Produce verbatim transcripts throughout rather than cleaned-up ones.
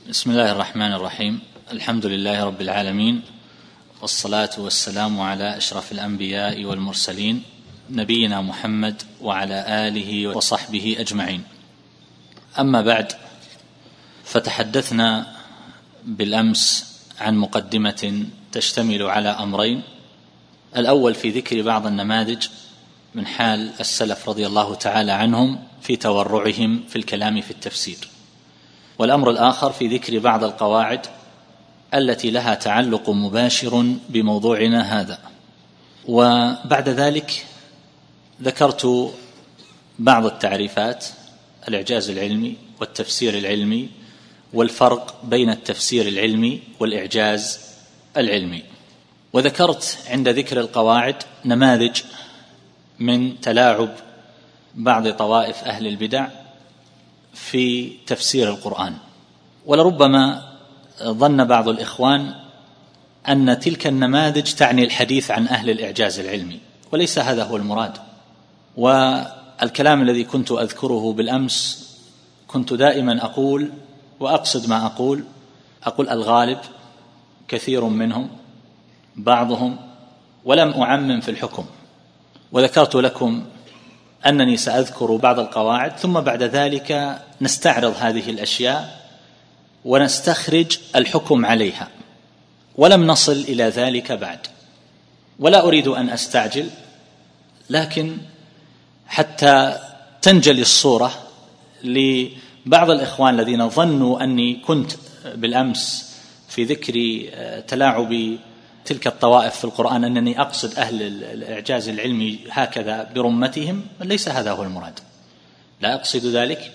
بسم الله الرحمن الرحيم. الحمد لله رب العالمين، والصلاة والسلام على أشرف الأنبياء والمرسلين نبينا محمد وعلى آله وصحبه أجمعين. أما بعد، فتحدثنا بالأمس عن مقدمة تشتمل على أمرين: الأول في ذكر بعض النماذج من حال السلف رضي الله تعالى عنهم في تورعهم في الكلام في التفسير، والأمر الآخر في ذكر بعض القواعد التي لها تعلق مباشر بموضوعنا هذا. وبعد ذلك ذكرت بعض التعريفات: الإعجاز العلمي والتفسير العلمي، والفرق بين التفسير العلمي والإعجاز العلمي. وذكرت عند ذكر القواعد نماذج من تلاعب بعض طوائف أهل البدع في تفسير القرآن. ولربما ظن بعض الإخوان أن تلك النماذج تعني الحديث عن أهل الإعجاز العلمي، وليس هذا هو المراد. والكلام الذي كنت أذكره بالأمس كنت دائما أقول وأقصد ما أقول أقول الغالب، كثير منهم، بعضهم، ولم أعمم في الحكم. وذكرت لكم أنني سأذكر بعض القواعد، ثم بعد ذلك نستعرض هذه الأشياء ونستخرج الحكم عليها، ولم نصل إلى ذلك بعد. ولا أريد أن أستعجل، لكن حتى تنجلي الصورة لبعض الإخوان الذين ظنوا أني كنت بالأمس في ذكر تلاعب تلك الطوائف في القرآن أنني أقصد أهل الإعجاز العلمي هكذا برمتهم. ليس هذا هو المراد، لا أقصد ذلك،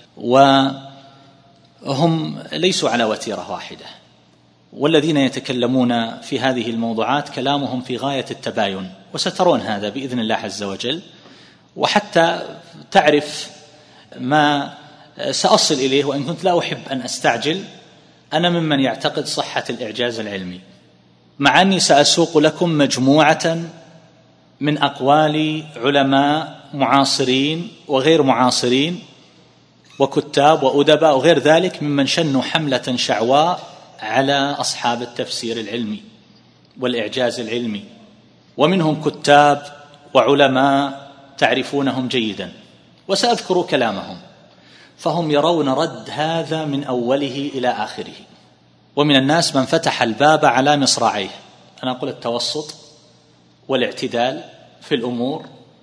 وهم ليسوا على وتيرة واحدة. والذين يتكلمون في هذه الموضوعات كلامهم في غاية التباين، وسترون هذا بإذن الله عز وجل. وحتى تعرف ما سأصل إليه، وإن كنت لا أحب أن أستعجل، أنا ممن يعتقد صحة الإعجاز العلمي، مع أني سأسوق لكم مجموعة من أقوال علماء معاصرين وغير معاصرين وكتاب وأدباء وغير ذلك ممن شنوا حملة شعواء على أصحاب التفسير العلمي والإعجاز العلمي، ومنهم كتاب وعلماء تعرفونهم جيدا، وسأذكر كلامهم. فهم يرون رد هذا من أوله إلى آخره. ومن الناس من فتح الباب على مصراعيه، أنا أقول التوسط والاعتدال في الأمور،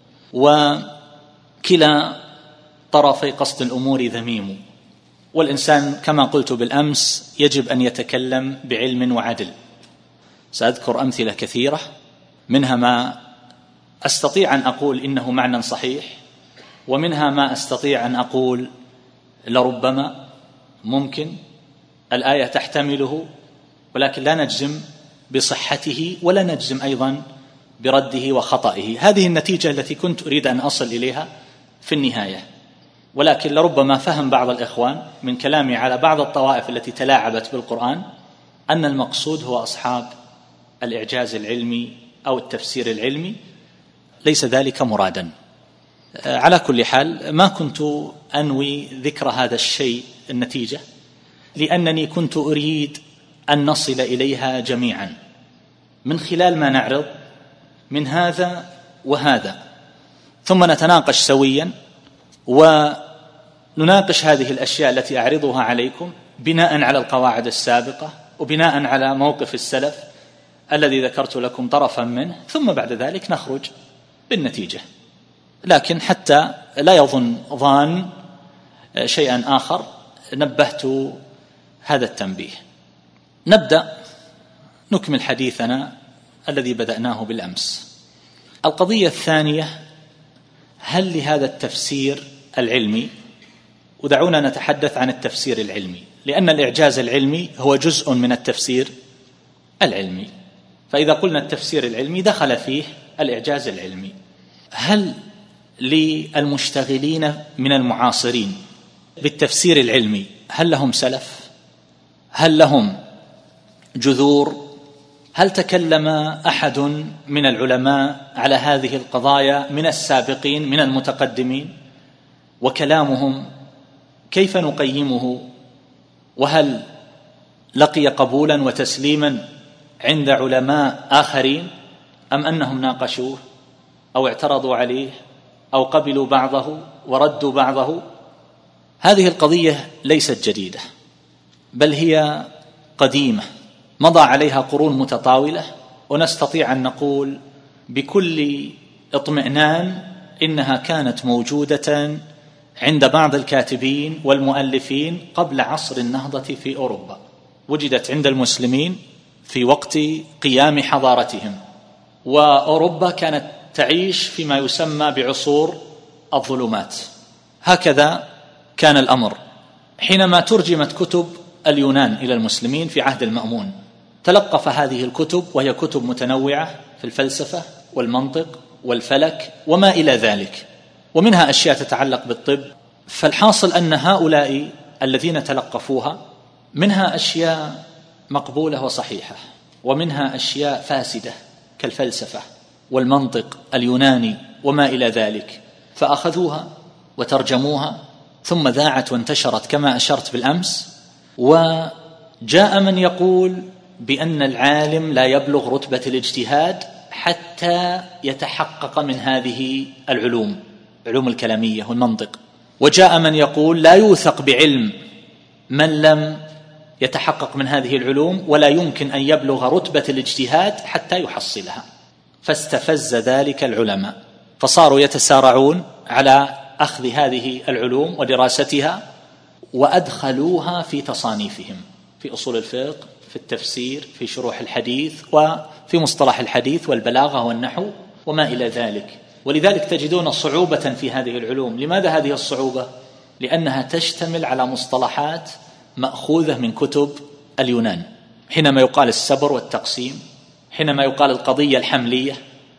وكلا طرفي قصد الأمور ذميم. والإنسان كما قلت بالأمس يجب أن يتكلم بعلم وعدل. سأذكر أمثلة كثيرة، منها ما أستطيع أن أقول إنه معنى صحيح، ومنها ما أستطيع أن أقول لربما ممكن الآية تحتمله، ولكن لا نجزم بصحته ولا نجزم أيضا برده وخطئه. هذه النتيجة التي كنت أريد أن أصل إليها في النهاية. ولكن لربما فهم بعض الإخوان من كلامي على بعض الطوائف التي تلاعبت بالقرآن أن المقصود هو أصحاب الإعجاز العلمي أو التفسير العلمي. ليس ذلك مرادا. على كل حال، ما كنت أنوي ذكر هذا الشيء النتيجة، لأنني كنت أريد أن نصل إليها جميعا من خلال ما نعرض من هذا وهذا، ثم نتناقش سويا ونناقش هذه الأشياء التي أعرضها عليكم بناء على القواعد السابقة وبناء على موقف السلف الذي ذكرت لكم طرفا منه، ثم بعد ذلك نخرج بالنتيجة. لكن حتى لا يظن ظان شيئا آخر، نبهت هذا التنبيه. نبدأ نكمل حديثنا الذي بدأناه بالأمس. القضية الثانية: هل لهذا التفسير العلمي، ودعونا نتحدث عن التفسير العلمي، لأن الإعجاز العلمي هو جزء من التفسير العلمي، فإذا قلنا التفسير العلمي دخل فيه الإعجاز العلمي. هل للمشتغلين من المعاصرين بالتفسير العلمي هل لهم سلف؟ هل لهم جذور؟ هل تكلم أحد من العلماء على هذه القضايا من السابقين من المتقدمين؟ وكلامهم كيف نقيمه؟ وهل لقي قبولا وتسليما عند علماء آخرين، أم أنهم ناقشوه أو اعترضوا عليه أو قبلوا بعضه وردوا بعضه؟ هذه القضية ليست جديدة، بل هي قديمة مضى عليها قرون متطاولة، ونستطيع أن نقول بكل اطمئنان إنها كانت موجودة عند بعض الكاتبين والمؤلفين قبل عصر النهضة في أوروبا. وجدت عند المسلمين في وقت قيام حضارتهم، وأوروبا كانت تعيش فيما يسمى بعصور الظلمات. هكذا كان الأمر. حينما ترجمت كتب اليونان إلى المسلمين في عهد المأمون، تلقف هذه الكتب، وهي كتب متنوعة في الفلسفة والمنطق والفلك وما إلى ذلك، ومنها أشياء تتعلق بالطب. فالحاصل أن هؤلاء الذين تلقفوها منها أشياء مقبولة وصحيحة، ومنها أشياء فاسدة كالفلسفة والمنطق اليوناني وما إلى ذلك، فأخذوها وترجموها ثم ذاعت وانتشرت كما أشرت بالأمس. وجاء من يقول بأن العالم لا يبلغ رتبة الاجتهاد حتى يتحقق من هذه العلوم، علوم الكلامية والمنطق. وجاء من يقول لا يوثق بعلم من لم يتحقق من هذه العلوم، ولا يمكن أن يبلغ رتبة الاجتهاد حتى يحصلها. فاستفز ذلك العلماء، فصاروا يتسارعون على أخذ هذه العلوم ودراستها، وأدخلوها في تصانيفهم في أصول الفقه، في التفسير، في شروح الحديث، وفي مصطلح الحديث والبلاغة والنحو وما إلى ذلك. ولذلك تجدون صعوبة في هذه العلوم. لماذا هذه الصعوبة؟ لأنها تشتمل على مصطلحات مأخوذة من كتب اليونان. حينما يقال السبر والتقسيم، حينما يقال القضية الحملية،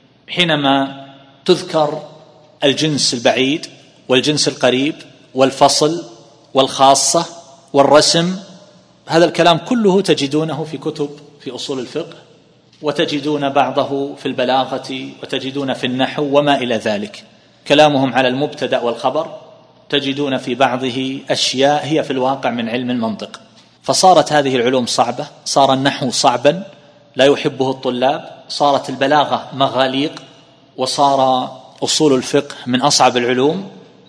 حينما تذكر الجنس البعيد والجنس القريب والفصل والخاصة والرسم، هذا الكلام كله تجدونه في كتب في أصول الفقه، وتجدون بعضه في البلاغة، وتجدون في النحو وما إلى ذلك. كلامهم على المبتدأ والخبر تجدون في بعضه أشياء هي في الواقع من علم المنطق. فصارت هذه العلوم صعبة، صار النحو صعبا لا يحبه الطلاب، صارت البلاغة مغاليق، وصار أصول الفقه من أصعب العلوم،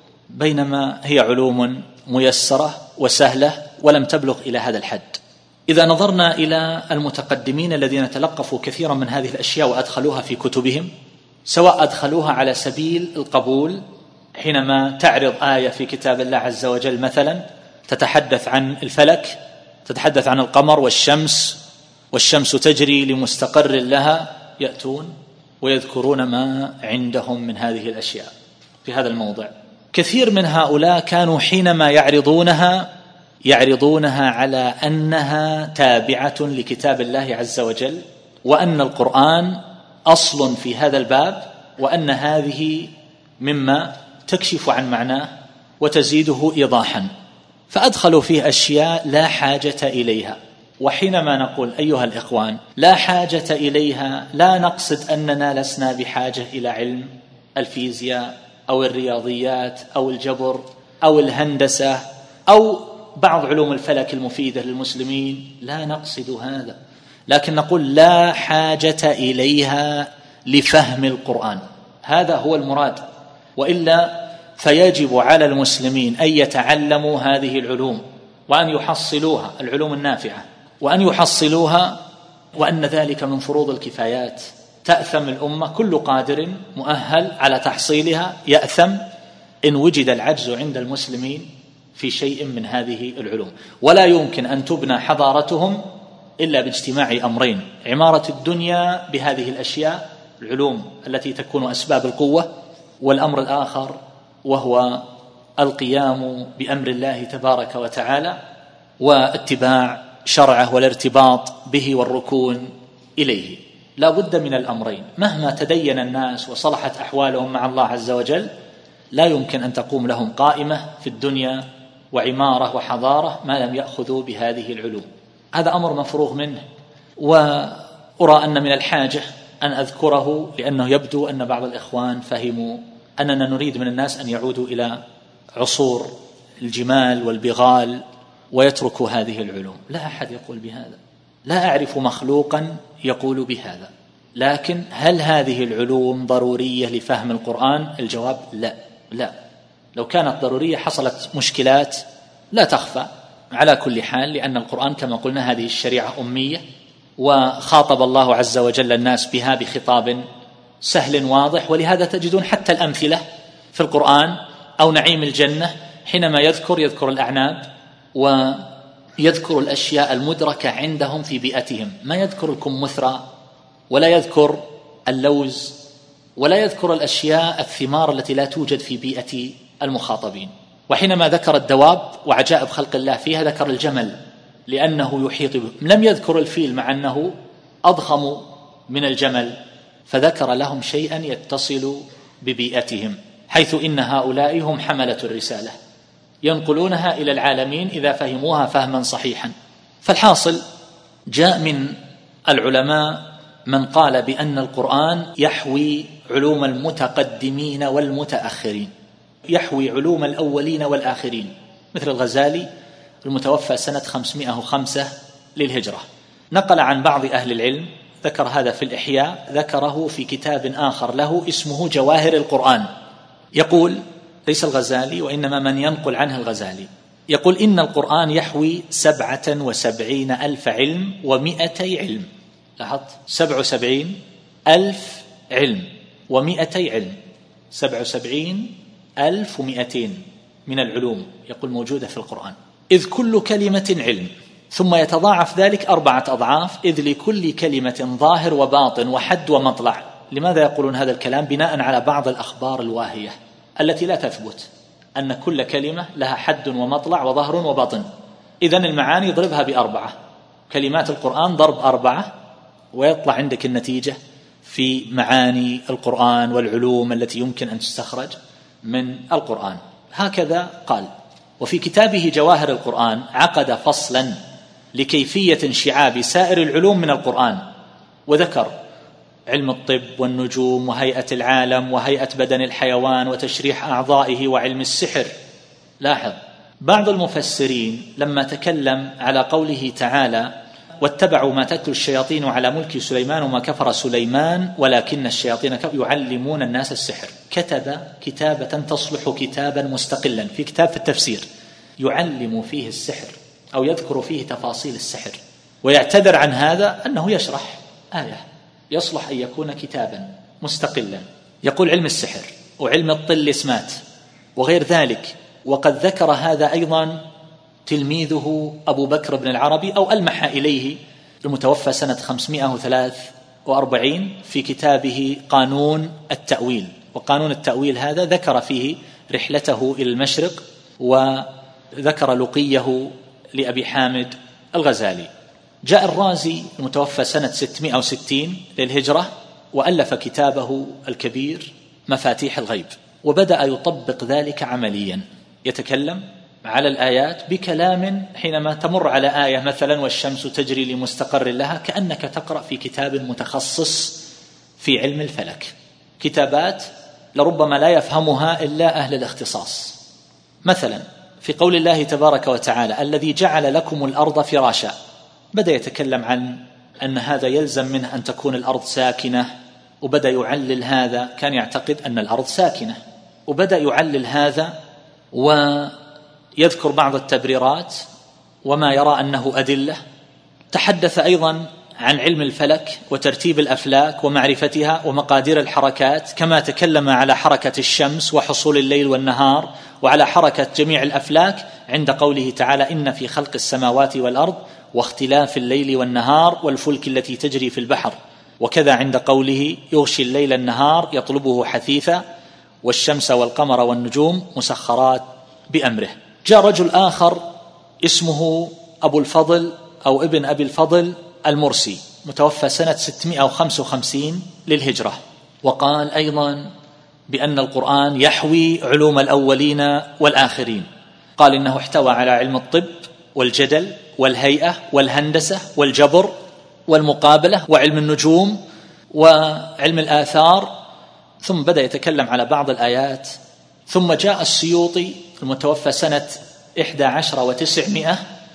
بينما هي علوم ميسرة وسهلة ولم تبلغ إلى هذا الحد. إذا نظرنا إلى المتقدمين الذين تلقفوا كثيرا من هذه الأشياء وأدخلوها في كتبهم، سواء أدخلوها على سبيل القبول، حينما تعرض آية في كتاب الله عز وجل مثلا تتحدث عن الفلك، تتحدث عن القمر والشمس، والشمس تجري لمستقر لها، يأتون ويذكرون ما عندهم من هذه الأشياء في هذا الموضع. كثير من هؤلاء كانوا حينما يعرضونها يعرضونها على أنها تابعة لكتاب الله عز وجل، وأن القرآن أصل في هذا الباب، وأن هذه مما تكشف عن معناه وتزيده إيضاحا، فأدخلوا فيه أشياء لا حاجة إليها. وحينما نقول أيها الإخوان لا حاجة إليها، لا نقصد أننا لسنا بحاجة إلى علم الفيزياء أو الرياضيات أو الجبر أو الهندسة أو بعض علوم الفلك المفيدة للمسلمين، لا نقصد هذا، لكن نقول لا حاجة إليها لفهم القرآن، هذا هو المراد. وإلا فيجب على المسلمين أن يتعلموا هذه العلوم وأن يحصلوها، العلوم النافعة، وأن يحصلوها، وأن ذلك من فروض الكفايات. تأثم الأمة، كل قادر مؤهل على تحصيلها يأثم إن وجد العجز عند المسلمين في شيء من هذه العلوم. ولا يمكن أن تبنى حضارتهم إلا باجتماع أمرين: عمارة الدنيا بهذه الأشياء، العلوم التي تكون أسباب القوة، والأمر الآخر وهو القيام بأمر الله تبارك وتعالى واتباع شرعه والارتباط به والركون إليه. لا بد من الأمرين. مهما تدين الناس وصلحت أحوالهم مع الله عز وجل، لا يمكن أن تقوم لهم قائمة في الدنيا وعمارة وحضارة ما لم يأخذوا بهذه العلوم. هذا أمر مفروغ منه، وأرى أن من الحاجة أن أذكره، لأنه يبدو أن بعض الإخوان فهموا أننا نريد من الناس أن يعودوا إلى عصور الجمال والبغال ويترك هذه العلوم. لا أحد يقول بهذا، لا أعرف مخلوقا يقول بهذا. لكن هل هذه العلوم ضرورية لفهم القرآن؟ الجواب لا. لا، لو كانت ضرورية حصلت مشكلات لا تخفى. على كل حال، لأن القرآن كما قلنا هذه الشريعة أمية، وخاطب الله عز وجل الناس بها بخطاب سهل واضح، ولهذا تجدون حتى الأمثلة في القرآن أو نعيم الجنة حينما يذكر يذكر الأعناب ويذكر الأشياء المدركة عندهم في بيئتهم، ما يذكر الكمثرى ولا يذكر اللوز ولا يذكر الأشياء الثمار التي لا توجد في بيئة المخاطبين. وحينما ذكر الدواب وعجائب خلق الله فيها ذكر الجمل لأنه يحيط به، لم يذكر الفيل مع أنه أضخم من الجمل، فذكر لهم شيئا يتصل ببيئتهم، حيث إن هؤلاء هم حملة الرسالة ينقلونها إلى العالمين إذا فهموها فهما صحيحا. فالحاصل، جاء من العلماء من قال بأن القرآن يحوي علوم المتقدمين والمتأخرين، يحوي علوم الأولين والآخرين، مثل الغزالي المتوفى سنة خمسمائة وخمسة للهجرة. نقل عن بعض أهل العلم، ذكر هذا في الإحياء، ذكره في كتاب آخر له اسمه جواهر القرآن، يقول ليس الغزالي وإنما من ينقل عنه الغزالي، يقول إن القرآن يحوي سبعة وسبعين ألف علم ومئتي علم. لاحظت؟ سبع وسبعين ألف علم ومئتي علم، سبع وسبعين ألف ومئتين من العلوم يقول موجودة في القرآن، إذ كل كلمة علم، ثم يتضاعف ذلك أربعة أضعاف، إذ لكل كلمة ظاهر وباطن وحد ومطلع. لماذا يقولون هذا الكلام؟ بناء على بعض الأخبار الواهية التي لا تثبت، أن كل كلمة لها حد ومطلع وظهر وباطن. إذن المعاني ضربها بأربعة، كلمات القرآن ضرب أربعة، ويطلع عندك النتيجة في معاني القرآن والعلوم التي يمكن أن تستخرج من القرآن. هكذا قال. وفي كتابه جواهر القرآن عقد فصلا لكيفية انشعاب سائر العلوم من القرآن، وذكر علم الطب والنجوم وهيئة العالم وهيئة بدن الحيوان وتشريح أعضائه وعلم السحر. لاحظ، بعض المفسرين لما تكلم على قوله تعالى واتبعوا ما تتلو الشياطين على ملك سليمان وما كفر سليمان ولكن الشياطين كفروا يعلمون الناس السحر، كتب كتابة تصلح كتابا مستقلا في كتاب في التفسير يعلم فيه السحر أو يذكر فيه تفاصيل السحر، ويعتذر عن هذا أنه يشرح آية، يصلح أن يكون كتابا مستقلا. يقول علم السحر وعلم الطلسمات وغير ذلك. وقد ذكر هذا أيضا تلميذه أبو بكر بن العربي أو ألمح إليه، المتوفى سنة خمسمائة وثلاثة وأربعين، في كتابه قانون التأويل. وقانون التأويل هذا ذكر فيه رحلته إلى المشرق، وذكر لقيه لأبي حامد الغزالي. جاء الرازي المتوفى سنة ستمائة وستين للهجرة وألف كتابه الكبير مفاتيح الغيب، وبدأ يطبق ذلك عمليا، يتكلم على الآيات بكلام حينما تمر على آية مثلا والشمس تجري لمستقر لها كأنك تقرأ في كتاب متخصص في علم الفلك، كتابات لربما لا يفهمها إلا أهل الاختصاص. مثلا في قول الله تبارك وتعالى الذي جعل لكم الأرض فراشا، بدأ يتكلم عن أن هذا يلزم منه أن تكون الأرض ساكنة، وبدأ يعلل هذا، كان يعتقد أن الأرض ساكنة، وبدأ يعلل هذا ويذكر بعض التبريرات وما يرى أنه أدلة. تحدث أيضا عن علم الفلك وترتيب الأفلاك ومعرفتها ومقادير الحركات، كما تكلم على حركة الشمس وحصول الليل والنهار وعلى حركة جميع الأفلاك عند قوله تعالى إن في خلق السماوات والأرض واختلاف الليل والنهار والفلك التي تجري في البحر، وكذا عند قوله يغشي الليل النهار يطلبه حثيثا والشمس والقمر والنجوم مسخرات بأمره. جاء رجل آخر اسمه أبو الفضل أو ابن أبي الفضل المرسي، متوفى سنة ستمائة وخمسة وخمسين للهجرة، وقال أيضا بأن القرآن يحوي علوم الأولين والآخرين. قال إنه احتوى على علم الطب والجدل والهيئة والهندسة والجبر والمقابلة وعلم النجوم وعلم الآثار، ثم بدأ يتكلم على بعض الآيات. ثم جاء السيوطي المتوفى سنة إحدى عشر وتسعمائة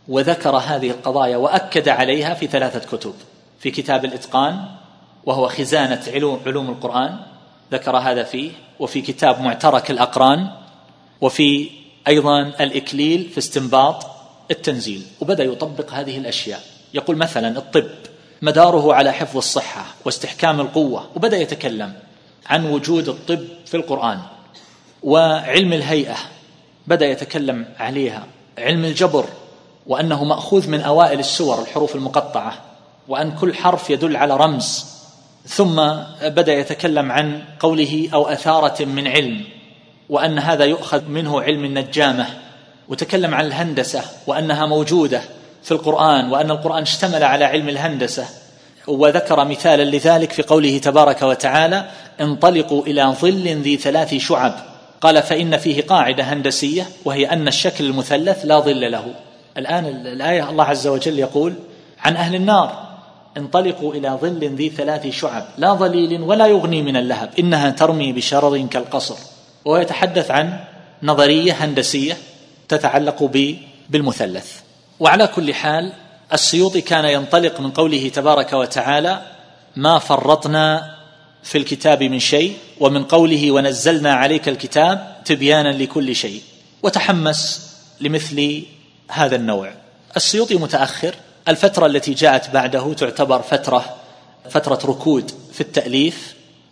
وذكر هذه القضايا وأكد عليها في ثلاثة كتب: في كتاب الإتقان وهو خزانة علوم القرآن ذكر هذا فيه، وفي كتاب معترك الأقران، وفي أيضا الإكليل في استنباط التنزيل. وبدأ يطبق هذه الأشياء. يقول مثلا الطب مداره على حفظ الصحة واستحكام القوة، وبدأ يتكلم عن وجود الطب في القرآن. وعلم الهيئة بدأ يتكلم عليها. علم الجبر وأنه مأخوذ من أوائل السور الحروف المقطعة، وأن كل حرف يدل على رمز. ثم بدأ يتكلم عن قوله أو أثارة من علم، وأن هذا يؤخذ منه علم النجامة. وتكلم عن الهندسة وأنها موجودة في القرآن، وأن القرآن اشتمل على علم الهندسة. وذكر مثالا لذلك في قوله تبارك وتعالى: انطلقوا إلى ظل ذي ثلاث شعب. قال: فإن فيه قاعدة هندسية، وهي أن الشكل المثلث لا ظل له. الآن الآية الله عز وجل يقول عن أهل النار: انطلقوا إلى ظل ذي ثلاث شعب لا ظليل ولا يغني من اللهب إنها ترمي بشرر كالقصر. وهو يتحدث عن نظرية هندسية تتعلق بالمثلث. وعلى كل حال السيوطي كان ينطلق من قوله تبارك وتعالى: ما فرطنا في الكتاب من شيء، ومن قوله: ونزلنا عليك الكتاب تبيانا لكل شيء، وتحمس لمثل هذا النوع. السيوطي متأخر. الفترة التي جاءت بعده تعتبر فترة فترة ركود في التأليف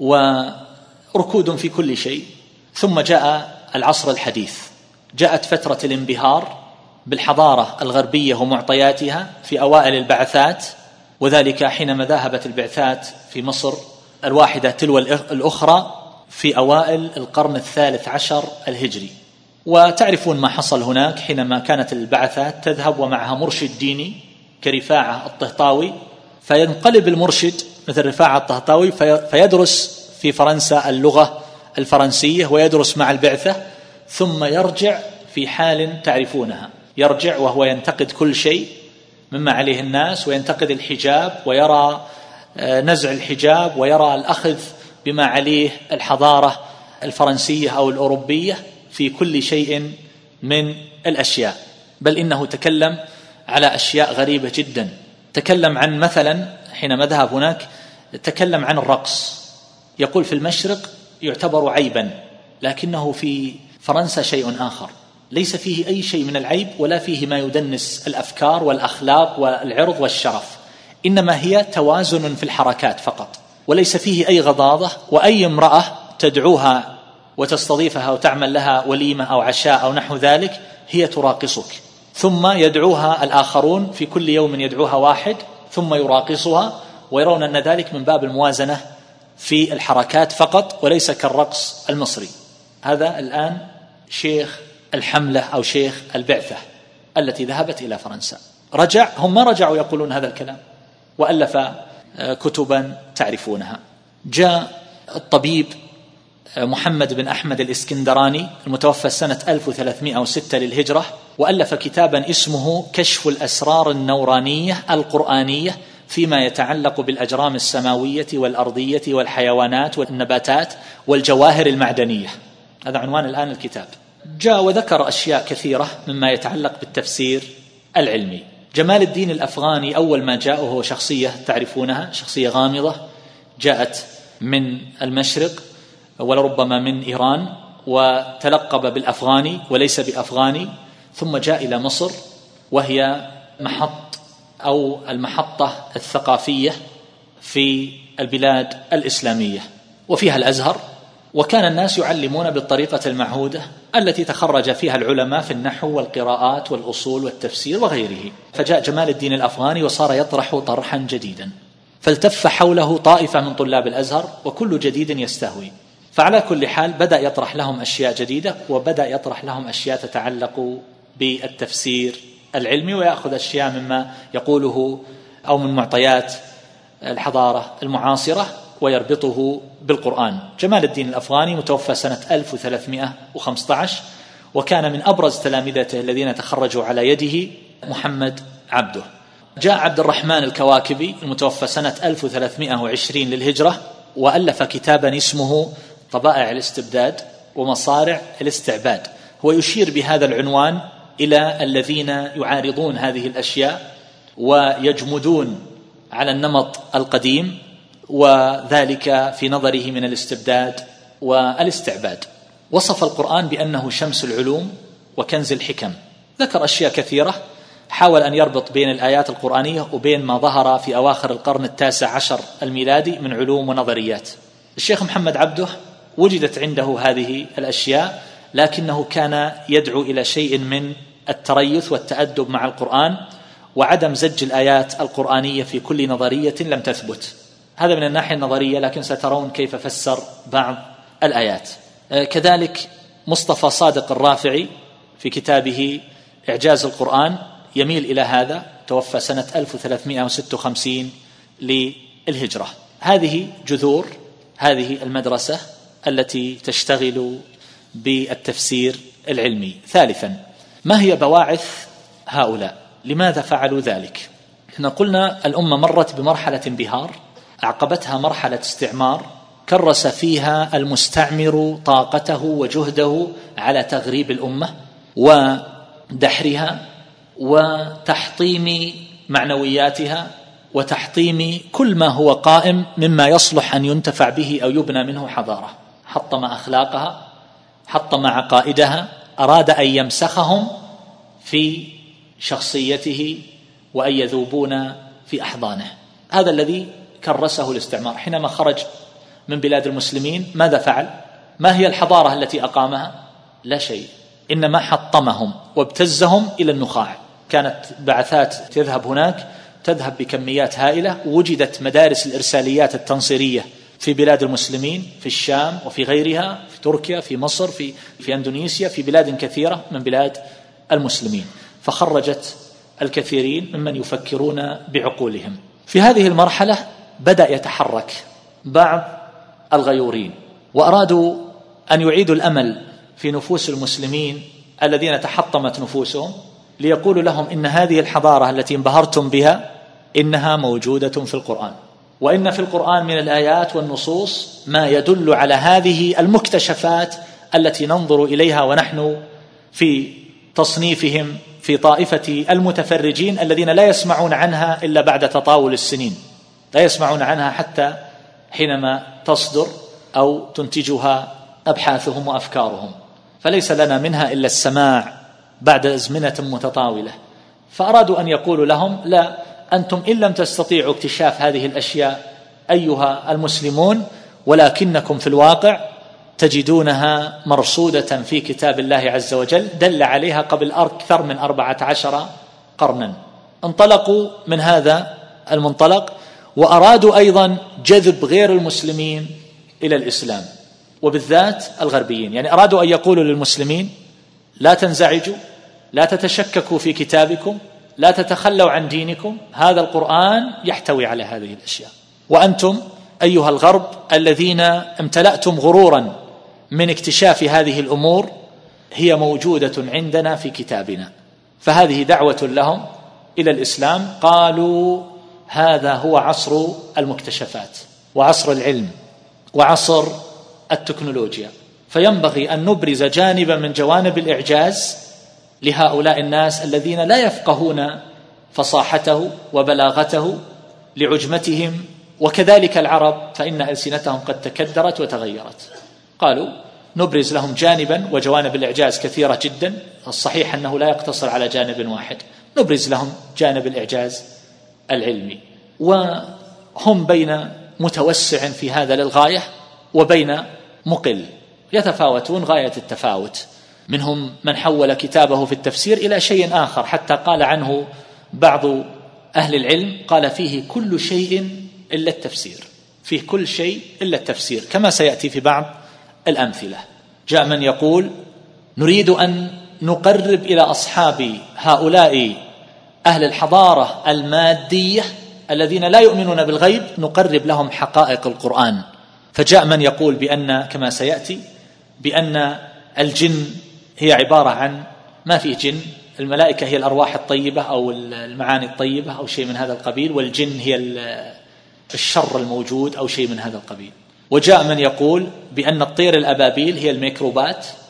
وركود في كل شيء. ثم جاء العصر الحديث، جاءت فترة الانبهار بالحضارة الغربية ومعطياتها في أوائل البعثات، وذلك حينما ذهبت البعثات في مصر الواحدة تلو الأخرى في أوائل القرن الثالث عشر الهجري. وتعرفون ما حصل هناك حينما كانت البعثات تذهب ومعها مرشد ديني كرفاعة الطهطاوي، فينقلب المرشد مثل رفاعة الطهطاوي فيدرس في فرنسا اللغة الفرنسية ويدرس مع البعثة، ثم يرجع في حال تعرفونها، يرجع وهو ينتقد كل شيء مما عليه الناس، وينتقد الحجاب ويرى نزع الحجاب، ويرى الأخذ بما عليه الحضارة الفرنسية أو الأوروبية في كل شيء من الأشياء. بل إنه تكلم على أشياء غريبة جدا. تكلم عن مثلا حينما ذهب هناك تكلم عن الرقص، يقول في المشرق يعتبر عيبا، لكنه في فرنسا شيء آخر، ليس فيه أي شيء من العيب ولا فيه ما يدنس الأفكار والأخلاق والعرض والشرف، إنما هي توازن في الحركات فقط، وليس فيه أي غضاضة. وأي امرأة تدعوها وتستضيفها وتعمل لها وليمة أو عشاء أو نحو ذلك هي تراقصك، ثم يدعوها الآخرون في كل يوم يدعوها واحد ثم يراقصها، ويرون أن ذلك من باب الموازنة في الحركات فقط وليس كالرقص المصري. هذا الآن شيخ الحملة أو شيخ البعثة التي ذهبت إلى فرنسا. رجع، هم ما رجعوا يقولون هذا الكلام، وألف كتبا تعرفونها. جاء الطبيب محمد بن أحمد الإسكندراني المتوفى سنة ألف وثلاثمائة وستة للهجرة، وألف كتابا اسمه كشف الأسرار النورانية القرآنية فيما يتعلق بالأجرام السماوية والأرضية والحيوانات والنباتات والجواهر المعدنية. هذا عنوان الآن الكتاب. جاء وذكر أشياء كثيرة مما يتعلق بالتفسير العلمي. جمال الدين الأفغاني أول ما جاء وهو شخصية تعرفونها، شخصية غامضة، جاءت من المشرق ولربما من إيران، وتلقب بالأفغاني وليس بأفغاني، ثم جاء إلى مصر وهي محط أو المحطة الثقافية في البلاد الإسلامية، وفيها الأزهر، وكان الناس يعلمون بالطريقة المعهودة التي تخرج فيها العلماء في النحو والقراءات والأصول والتفسير وغيره. فجاء جمال الدين الأفغاني وصار يطرح طرحا جديدا، فالتف حوله طائفة من طلاب الأزهر وكل جديد يستهوي. فعلى كل حال بدأ يطرح لهم أشياء جديدة، وبدأ يطرح لهم أشياء تتعلق بالتفسير العلمي، ويأخذ أشياء مما يقوله أو من معطيات الحضارة المعاصرة ويربطه بالقرآن. جمال الدين الأفغاني متوفى سنة ألف وثلاثمائة وخمسة عشر، وكان من أبرز تلامذته الذين تخرجوا على يده محمد عبده. جاء عبد الرحمن الكواكبي المتوفى سنة ألف وثلاثمائة وعشرين للهجرة، وألف كتابا اسمه طبائع الاستبداد ومصارع الاستعباد. هو يشير بهذا العنوان إلى الذين يعارضون هذه الأشياء ويجمدون على النمط القديم، وذلك في نظره من الاستبداد والاستعباد. وصف القرآن بأنه شمس العلوم وكنز الحكم، ذكر أشياء كثيرة، حاول أن يربط بين الآيات القرآنية وبين ما ظهر في أواخر القرن التاسع عشر الميلادي من علوم ونظريات. الشيخ محمد عبده وجدت عنده هذه الأشياء، لكنه كان يدعو إلى شيء من التريث والتأدب مع القرآن وعدم زج الآيات القرآنية في كل نظرية لم تثبت. هذا من الناحية النظرية، لكن سترون كيف فسر بعض الآيات. كذلك مصطفى صادق الرافعي في كتابه إعجاز القرآن يميل إلى هذا، توفى سنة ألف وثلاثمائة وستة وخمسين للهجرة. هذه جذور هذه المدرسة التي تشتغل بالتفسير العلمي. ثالثا، ما هي بواعث هؤلاء؟ لماذا فعلوا ذلك؟ احنا قلنا الأمة مرت بمرحلة انبهار، أعقبتها مرحلة استعمار كرس فيها المستعمر طاقته وجهده على تغريب الأمة ودحرها وتحطيم معنوياتها وتحطيم كل ما هو قائم مما يصلح أن ينتفع به أو يبنى منه حضارة. حطم أخلاقها، حطم عقائدها، أراد أن يمسخهم في شخصيته وأن يذوبون في أحضانه. هذا الذي كرسه الاستعمار. حينما خرج من بلاد المسلمين ماذا فعل؟ ما هي الحضارة التي أقامها؟ لا شيء، إنما حطمهم وابتزهم إلى النخاع. كانت بعثات تذهب هناك، تذهب بكميات هائلة. وجدت مدارس الإرساليات التنصيرية في بلاد المسلمين، في الشام وفي غيرها، في تركيا، في مصر، في, في أندونيسيا، في بلاد كثيرة من بلاد المسلمين، فخرجت الكثيرين ممن يفكرون بعقولهم. في هذه المرحلة بدأ يتحرك بعض الغيورين وأرادوا أن يعيدوا الأمل في نفوس المسلمين الذين تحطمت نفوسهم، ليقولوا لهم إن هذه الحضارة التي انبهرتم بها إنها موجودة في القرآن، وإن في القرآن من الآيات والنصوص ما يدل على هذه المكتشفات التي ننظر إليها ونحن في تصنيفهم في طائفة المتفرجين الذين لا يسمعون عنها إلا بعد تطاول السنين، لا يسمعون عنها حتى حينما تصدر أو تنتجها أبحاثهم وأفكارهم، فليس لنا منها إلا السماع بعد أزمنة متطاولة. فأرادوا أن يقولوا لهم: لا، أنتم إن لم تستطيعوا اكتشاف هذه الأشياء أيها المسلمون، ولكنكم في الواقع تجدونها مرصودة في كتاب الله عز وجل دل عليها قبل أكثر من أربعة عشر قرنا. انطلقوا من هذا المنطلق وأرادوا أيضا جذب غير المسلمين إلى الإسلام، وبالذات الغربيين. يعني أرادوا أن يقولوا للمسلمين: لا تنزعجوا، لا تتشككوا في كتابكم، لا تتخلوا عن دينكم، هذا القرآن يحتوي على هذه الأشياء، وأنتم أيها الغرب الذين امتلأتم غرورا من اكتشاف هذه الأمور هي موجودة عندنا في كتابنا. فهذه دعوة لهم إلى الإسلام. قالوا: هذا هو عصر المكتشفات وعصر العلم وعصر التكنولوجيا، فينبغي أن نبرز جانبا من جوانب الإعجاز لهؤلاء الناس الذين لا يفقهون فصاحته وبلاغته لعجمتهم، وكذلك العرب فإن ألسنتهم قد تكدرت وتغيرت. قالوا: نبرز لهم جانبا، وجوانب الإعجاز كثيرة جدا، الصحيح أنه لا يقتصر على جانب واحد، نبرز لهم جانب الإعجاز العلمي. وهم بين متوسع في هذا للغاية وبين مقل، يتفاوتون غاية التفاوت. منهم من حول كتابه في التفسير إلى شيء آخر، حتى قال عنه بعض أهل العلم، قال: فيه كل شيء إلا التفسير، فيه كل شيء إلا التفسير، كما سيأتي في بعض الأمثلة. جاء من يقول: نريد أن نقرب إلى أصحاب هؤلاء أهل الحضارة المادية الذين لا يؤمنون بالغيب، نقرب لهم حقائق القرآن. فجاء من يقول بأن، كما سيأتي، بأن الجن هي عبارة عن ما فيه جن، الملائكة هي الأرواح الطيبة أو المعاني الطيبة أو شيء من هذا القبيل، والجن هي الشر الموجود أو شيء من هذا القبيل. وجاء من يقول بأن الطير الأبابيل هي الميكروبات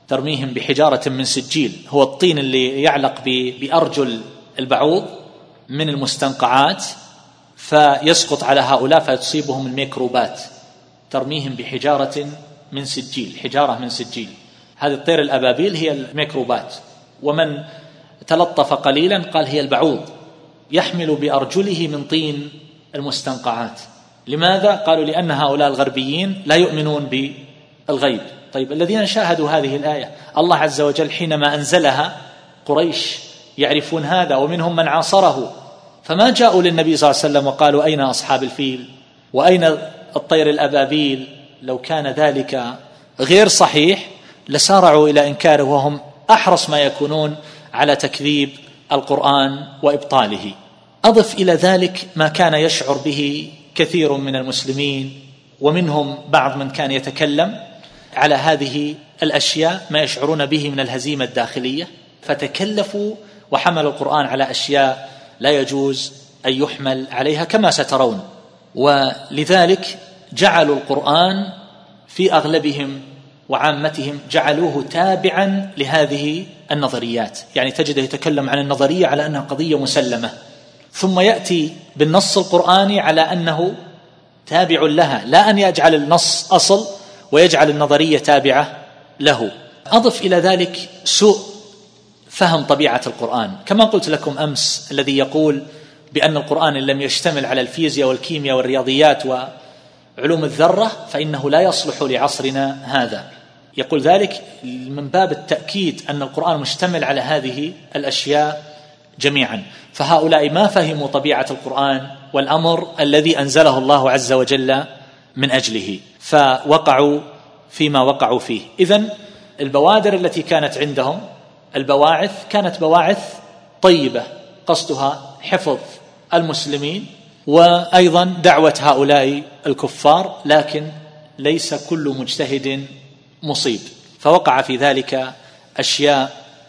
ترميهم بحجارة من سجيل، هو الطين اللي يعلق بأرجل البعوض من المستنقعات فيسقط على هؤلاء فتصيبهم الميكروبات، ترميهم بحجارة من سجيل، حجارة من سجيل. هذه الطير الأبابيل هي الميكروبات، ومن تلطف قليلا قال هي البعوض، يحمل بأرجله من طين المستنقعات. لماذا؟ قالوا لأن هؤلاء الغربيين لا يؤمنون بالغيب. طيب الذين شاهدوا هذه الآية الله عز وجل حينما أنزلها قريش يعرفون هذا، ومنهم من عاصره، فما جاءوا للنبي صلى الله عليه وسلم وقالوا أين أصحاب الفيل وأين الطير الأبابيل؟ لو كان ذلك غير صحيح لسارعوا إلى إنكاره، وهم أحرص ما يكونون على تكذيب القرآن وإبطاله. أضف إلى ذلك ما كان يشعر به كثير من المسلمين، ومنهم بعض من كان يتكلم على هذه الأشياء ما يشعرون به من الهزيمة الداخلية، فتكلفوا وحملوا القرآن على أشياء لا يجوز أن يحمل عليها كما سترون. ولذلك جعلوا القرآن في أغلبهم وعامتهم جعلوه تابعا لهذه النظريات، يعني تجده يتكلم عن النظرية على أنها قضية مسلمة، ثم يأتي بالنص القرآني على أنه تابع لها، لا أن يجعل النص أصل ويجعل النظرية تابعة له. أضف إلى ذلك سوء فهم طبيعة القرآن، كما قلت لكم أمس الذي يقول بأن القرآن لم يشتمل على الفيزياء والكيمياء والرياضيات وعلوم الذرة فإنه لا يصلح لعصرنا هذا، يقول ذلك من باب التأكيد أن القرآن مشتمل على هذه الأشياء جميعا. فهؤلاء ما فهموا طبيعة القرآن والأمر الذي أنزله الله عز وجل من أجله، فوقعوا فيما وقعوا فيه. إذن البوادر التي كانت عندهم، البواعث، كانت بواعث طيبة قصدها حفظ المسلمين وأيضا دعوة هؤلاء الكفار، لكن ليس كل مجتهد مصيب، فوقع في ذلك أشياء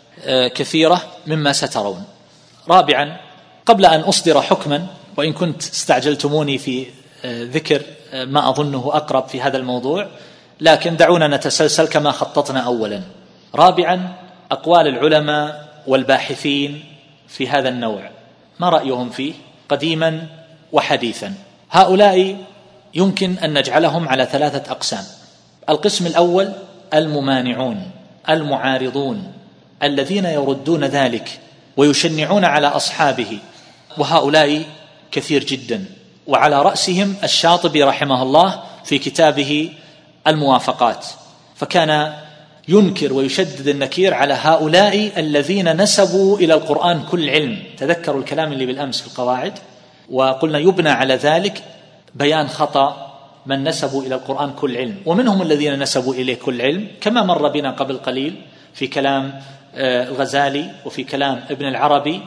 كثيرة مما سترون. رابعا، قبل أن أصدر حكما، وإن كنت استعجلتموني في ذكر ما أظنه أقرب في هذا الموضوع، لكن دعونا نتسلسل كما خططنا أولا. رابعا، أقوال العلماء والباحثين في هذا النوع، ما رأيهم فيه قديما وحديثا؟ هؤلاء يمكن أن نجعلهم على ثلاثة أقسام. القسم الأول الممانعون المعارضون الذين يردون ذلك ويشنعون على أصحابه، وهؤلاء كثير جدا، وعلى رأسهم الشاطبي رحمه الله في كتابه الموافقات، فكان ينكر ويشدد النكير على هؤلاء الذين نسبوا إلى القرآن كل علم. تذكروا الكلام اللي بالأمس في القواعد، وقلنا يبنى على ذلك بيان خطأ من نسبوا إلى القرآن كل علم، ومنهم الذين نسبوا إليه كل علم كما مر بنا قبل قليل في كلام الغزالي وفي كلام ابن العربي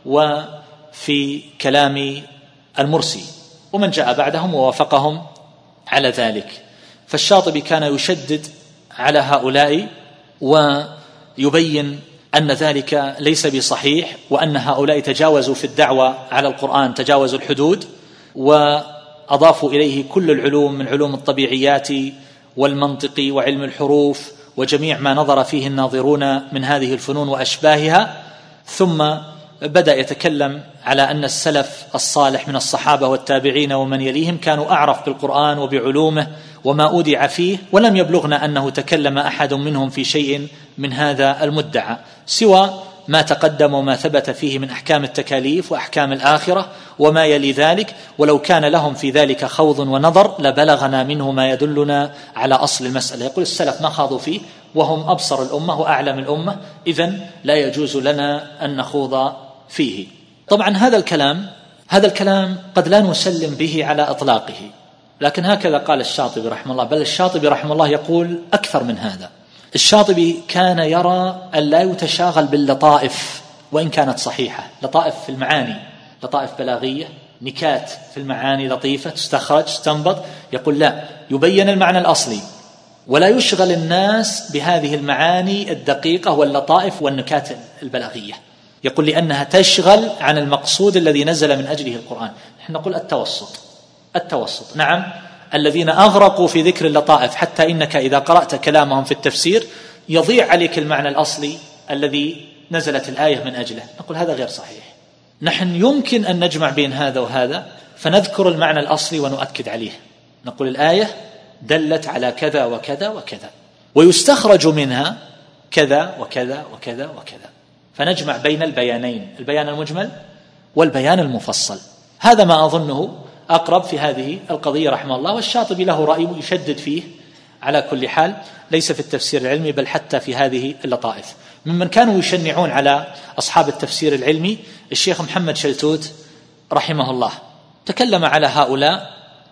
وفي كلام المرسي ومن جاء بعدهم ووافقهم على ذلك. فالشاطبي كان يشدد على هؤلاء ويبين أن ذلك ليس بصحيح، وأن هؤلاء تجاوزوا في الدعوة على القرآن، تجاوزوا الحدود وأضافوا إليه كل العلوم من علوم الطبيعيات والمنطق وعلم الحروف وجميع ما نظر فيه الناظرون من هذه الفنون وأشباهها. ثم بدأ يتكلم على أن السلف الصالح من الصحابة والتابعين ومن يليهم كانوا أعرف بالقرآن وبعلومه وما أودع فيه، ولم يبلغنا أنه تكلم أحد منهم في شيء من هذا المدعى سوى ما تقدم وما ثبت فيه من أحكام التكاليف وأحكام الآخرة وما يلي ذلك، ولو كان لهم في ذلك خوض ونظر لبلغنا منه ما يدلنا على أصل المسألة. يقول السلف ما خاضوا فيه وهم أبصر الأمة وأعلم الأمة، إذن لا يجوز لنا أن نخوض فيه. طبعا هذا الكلام هذا الكلام قد لا نسلم به على إطلاقه، لكن هكذا قال الشاطبي رحمه الله، بل الشاطبي رحمه الله يقول أكثر من هذا. الشاطبي كان يرى أن لا يتشاغل باللطائف وإن كانت صحيحة، لطائف في المعاني، لطائف بلاغية، نكات في المعاني لطيفة تستخرج تستنبط، يقول لا، يبين المعنى الأصلي ولا يشغل الناس بهذه المعاني الدقيقة واللطائف والنكات البلاغية، يقول لأنها تشغل عن المقصود الذي نزل من أجله القرآن. نحن نقول التوسط التوسط نعم، الذين أغرقوا في ذكر اللطائف حتى إنك إذا قرأت كلامهم في التفسير يضيع عليك المعنى الأصلي الذي نزلت الآية من أجله. نقول هذا غير صحيح. نحن يمكن أن نجمع بين هذا وهذا، فنذكر المعنى الأصلي ونؤكد عليه. نقول الآية دلت على كذا وكذا وكذا، ويستخرج منها كذا وكذا وكذا وكذا، فنجمع بين البيانين، البيان المجمل والبيان المفصل. هذا ما أظنه أقرب في هذه القضية رحمه الله. والشاطبي له رأي يشدد فيه على كل حال، ليس في التفسير العلمي بل حتى في هذه اللطائف. ممن كانوا يشنعون على أصحاب التفسير العلمي الشيخ محمد شلتوت رحمه الله، تكلم على هؤلاء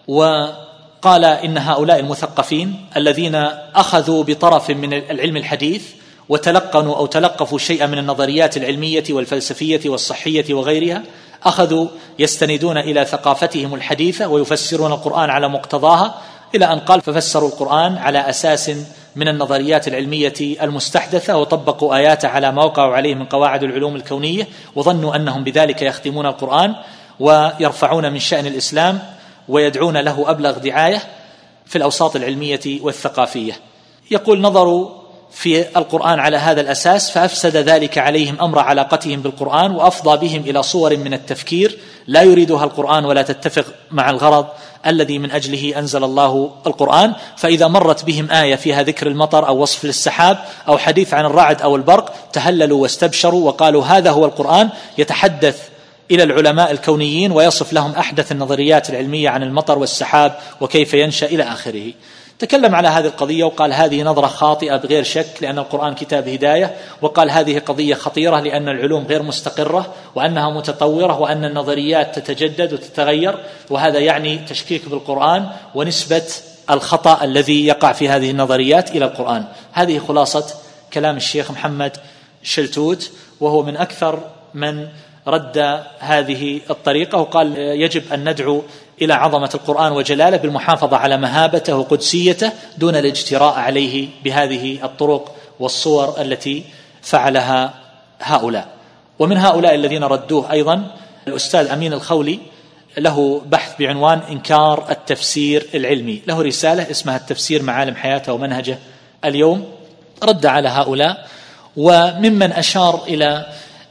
وقال إن هؤلاء المثقفين الذين أخذوا بطرف من العلم الحديث وتلقنوا أو تلقفوا شيئا من النظريات العلمية والفلسفية والصحية وغيرها، أخذوا يستندون إلى ثقافتهم الحديثة ويفسرون القرآن على مقتضاها، إلى أن قال ففسروا القرآن على أساس من النظريات العلمية المستحدثة، وطبقوا آياته على ما وقعوا عليه من قواعد العلوم الكونية، وظنوا أنهم بذلك يختمون القرآن ويرفعون من شأن الإسلام ويدعون له أبلغ دعاية في الأوساط العلمية والثقافية. يقول نظروا في القرآن على هذا الأساس فأفسد ذلك عليهم أمر علاقتهم بالقرآن، وأفضى بهم إلى صور من التفكير لا يريدها القرآن ولا تتفق مع الغرض الذي من أجله أنزل الله القرآن. فإذا مرت بهم آية فيها ذكر المطر أو وصف للسحاب أو حديث عن الرعد أو البرق تهللوا واستبشروا وقالوا هذا هو القرآن، يتحدث إلى العلماء الكونيين ويصف لهم أحدث النظريات العلمية عن المطر والسحاب وكيف ينشأ إلى آخره. تكلم على هذه القضية وقال هذه نظرة خاطئة بغير شك، لأن القرآن كتاب هداية، وقال هذه قضية خطيرة لأن العلوم غير مستقرة وأنها متطورة وأن النظريات تتجدد وتتغير، وهذا يعني تشكيك بالقرآن ونسبة الخطأ الذي يقع في هذه النظريات إلى القرآن. هذه خلاصة كلام الشيخ محمد شلتوت، وهو من أكثر من رد هذه الطريقة، وقال يجب أن ندعو إلى عظمة القرآن وجلاله بالمحافظة على مهابته وقدسيته دون الاجتراء عليه بهذه الطرق والصور التي فعلها هؤلاء. ومن هؤلاء الذين ردوه أيضا الأستاذ أمين الخولي، له بحث بعنوان إنكار التفسير العلمي، له رسالة اسمها التفسير معالم حياته ومنهجه اليوم، رد على هؤلاء. وممن أشار إلى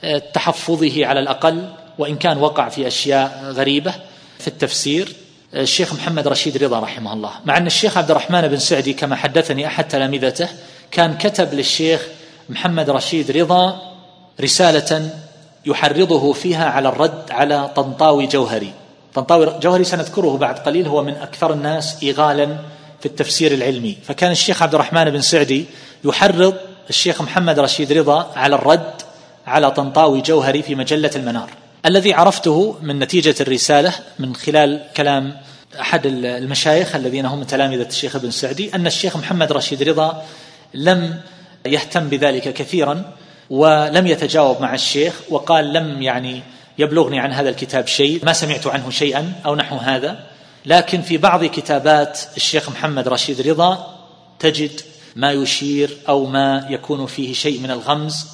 تحفظه على الأقل وإن كان وقع في أشياء غريبة في التفسير الشيخ محمد رشيد رضا رحمه الله، مع أن الشيخ عبد الرحمن بن سعدي كما حدثني أحد تلامذته كان كتب للشيخ محمد رشيد رضا رسالة يحرضه فيها على الرد على طنطاوي جوهري. طنطاوي جوهري سنذكره بعد قليل، هو من أكثر الناس إغالا في التفسير العلمي، فكان الشيخ عبد الرحمن بن سعدي يحرض الشيخ محمد رشيد رضا على الرد على طنطاوي جوهري في مجلة المنار. الذي عرفته من نتيجة الرسالة من خلال كلام أحد المشايخ الذين هم تلامذة الشيخ ابن سعدي أن الشيخ محمد رشيد رضا لم يهتم بذلك كثيرا ولم يتجاوب مع الشيخ، وقال لم يعني يبلغني عن هذا الكتاب شيء، ما سمعت عنه شيئا أو نحو هذا. لكن في بعض كتابات الشيخ محمد رشيد رضا تجد ما يشير أو ما يكون فيه شيء من الغمز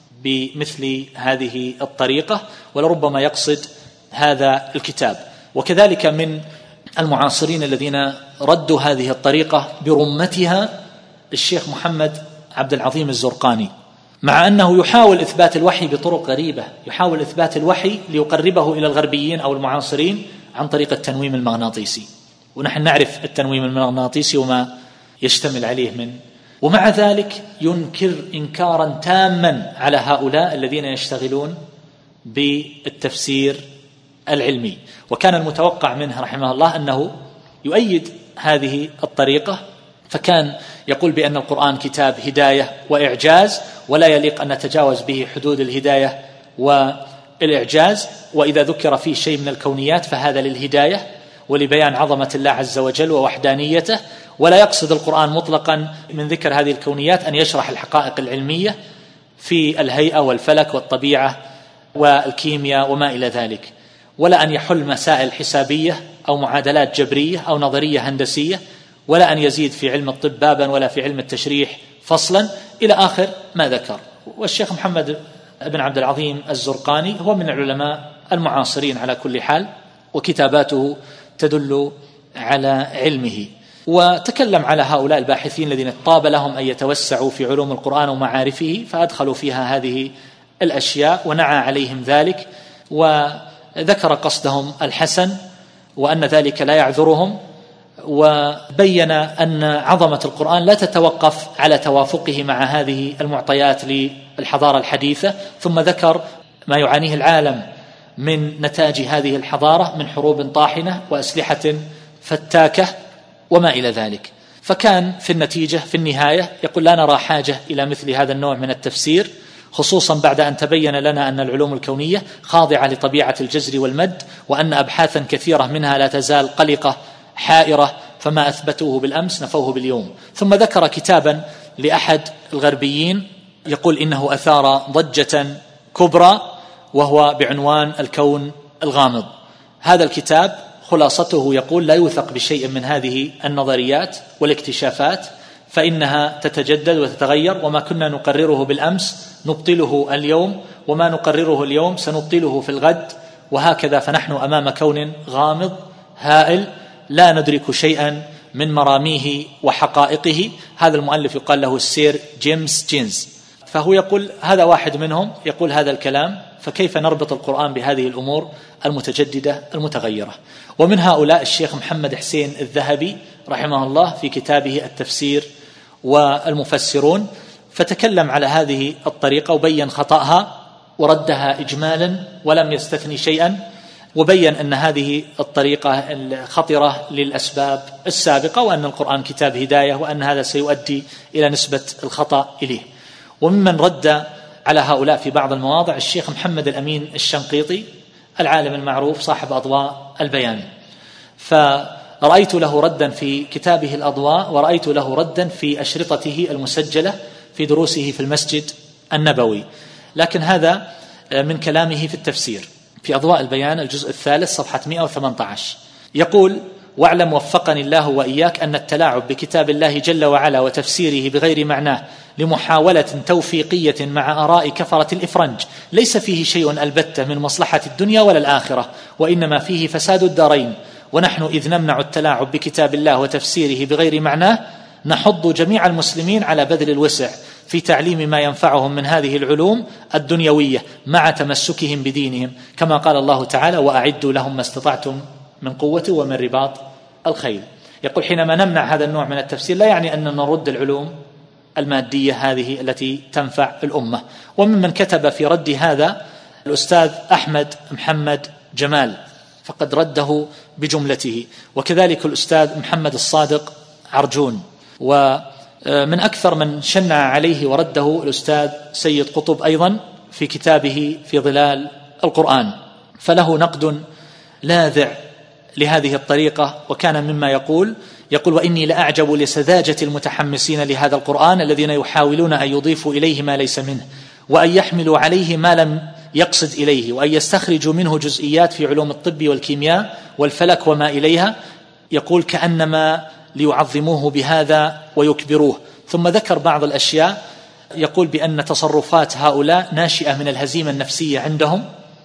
بمثل هذه الطريقة، ولربما يقصد هذا الكتاب. وكذلك من المعاصرين الذين ردوا هذه الطريقة برمتها الشيخ محمد عبد العظيم الزرقاني، مع أنه يحاول إثبات الوحي بطرق غريبة، يحاول إثبات الوحي ليقربه إلى الغربيين أو المعاصرين عن طريق التنويم المغناطيسي، ونحن نعرف التنويم المغناطيسي وما يشتمل عليه من، ومع ذلك ينكر إنكارا تاما على هؤلاء الذين يشتغلون بالتفسير العلمي. وكان المتوقع منه رحمه الله أنه يؤيد هذه الطريقة، فكان يقول بأن القرآن كتاب هداية وإعجاز ولا يليق أن نتجاوز به حدود الهداية والإعجاز، وإذا ذكر فيه شيء من الكونيات فهذا للهداية ولبيان عظمة الله عز وجل ووحدانيته، ولا يقصد القرآن مطلقا من ذكر هذه الكونيات أن يشرح الحقائق العلمية في الهيئة والفلك والطبيعة والكيمياء وما إلى ذلك، ولا أن يحل مسائل حسابية أو معادلات جبرية أو نظرية هندسية، ولا أن يزيد في علم الطب بابا ولا في علم التشريح فصلا إلى آخر ما ذكر. والشيخ محمد بن عبد العظيم الزرقاني هو من العلماء المعاصرين على كل حال، وكتاباته تدل على علمه. وتكلم على هؤلاء الباحثين الذين طاب لهم أن يتوسعوا في علوم القرآن ومعارفه فأدخلوا فيها هذه الأشياء ونعى عليهم ذلك، وذكر قصدهم الحسن وأن ذلك لا يعذرهم، وبين أن عظمة القرآن لا تتوقف على توافقه مع هذه المعطيات للحضارة الحديثة، ثم ذكر ما يعانيه العالم من نتاج هذه الحضارة من حروب طاحنة وأسلحة فتاكة وما إلى ذلك. فكان في النتيجة في النهاية يقول لا نرى حاجة إلى مثل هذا النوع من التفسير، خصوصا بعد أن تبين لنا أن العلوم الكونية خاضعة لطبيعة الجزر والمد، وأن أبحاثا كثيرة منها لا تزال قلقة حائرة، فما أثبتوه بالأمس نفوه باليوم. ثم ذكر كتابا لأحد الغربيين يقول إنه أثار ضجة كبرى، وهو بعنوان الكون الغامض. هذا الكتاب خلاصته يقول لا يوثق بشيء من هذه النظريات والاكتشافات، فإنها تتجدد وتتغير، وما كنا نقرره بالأمس نبطله اليوم، وما نقرره اليوم سنبطله في الغد، وهكذا. فنحن أمام كون غامض هائل لا ندرك شيئا من مراميه وحقائقه. هذا المؤلف يقال له السير جيمس جينز، فهو يقول هذا واحد منهم يقول هذا الكلام، فكيف نربط القرآن بهذه الأمور المتجددة المتغيرة؟ ومن هؤلاء الشيخ محمد حسين الذهبي رحمه الله في كتابه التفسير والمفسرون، فتكلم على هذه الطريقة وبين خطأها وردها إجمالا ولم يستثني شيئا، وبين أن هذه الطريقة خطرة للأسباب السابقة، وأن القرآن كتاب هداية، وأن هذا سيؤدي إلى نسبة الخطأ إليه. وممن رد على هؤلاء في بعض المواضع الشيخ محمد الأمين الشنقيطي العالم المعروف صاحب أضواء البيان، فرأيت له ردا في كتابه الأضواء، ورأيت له ردا في أشرطته المسجلة في دروسه في المسجد النبوي، لكن هذا من كلامه في التفسير في أضواء البيان الجزء الثالث صفحة مئة وثمانية عشر. يقول: واعلم وفقني الله وإياك أن التلاعب بكتاب الله جل وعلا وتفسيره بغير معناه لمحاولة توفيقية مع آراء كفرة الإفرنج ليس فيه شيء البتة من مصلحة الدنيا ولا الآخرة، وإنما فيه فساد الدارين. ونحن إذ نمنع التلاعب بكتاب الله وتفسيره بغير معناه نحض جميع المسلمين على بذل الوسع في تعليم ما ينفعهم من هذه العلوم الدنيوية مع تمسكهم بدينهم، كما قال الله تعالى: وأعدوا لهم ما استطعتم من قوة ومن رباط الخيل. يقول حينما نمنع هذا النوع من التفسير لا يعني أننا نرد العلوم المادية هذه التي تنفع الأمة. وممن كتب في رد هذا الأستاذ أحمد محمد جمال، فقد رده بجملته، وكذلك الأستاذ محمد الصادق عرجون، ومن أكثر من شنع عليه ورده الأستاذ سيد قطب أيضا في كتابه في ظلال القرآن، فله نقد لاذع لهذه الطريقة. وكان مما يقول يقول: وإني لأعجب لسذاجة المتحمسين لهذا القرآن الذين يحاولون أن يضيفوا إليه ما ليس منه، وأن يحملوا عليه ما لم يقصد إليه، وأن يستخرجوا منه جزئيات في علوم الطب والكيمياء والفلك وما إليها. يقول كأنما ليعظموه بهذا ويكبروه. ثم ذكر بعض الأشياء، يقول بأن تصرفات هؤلاء ناشئة من الهزيمة النفسية عندهم،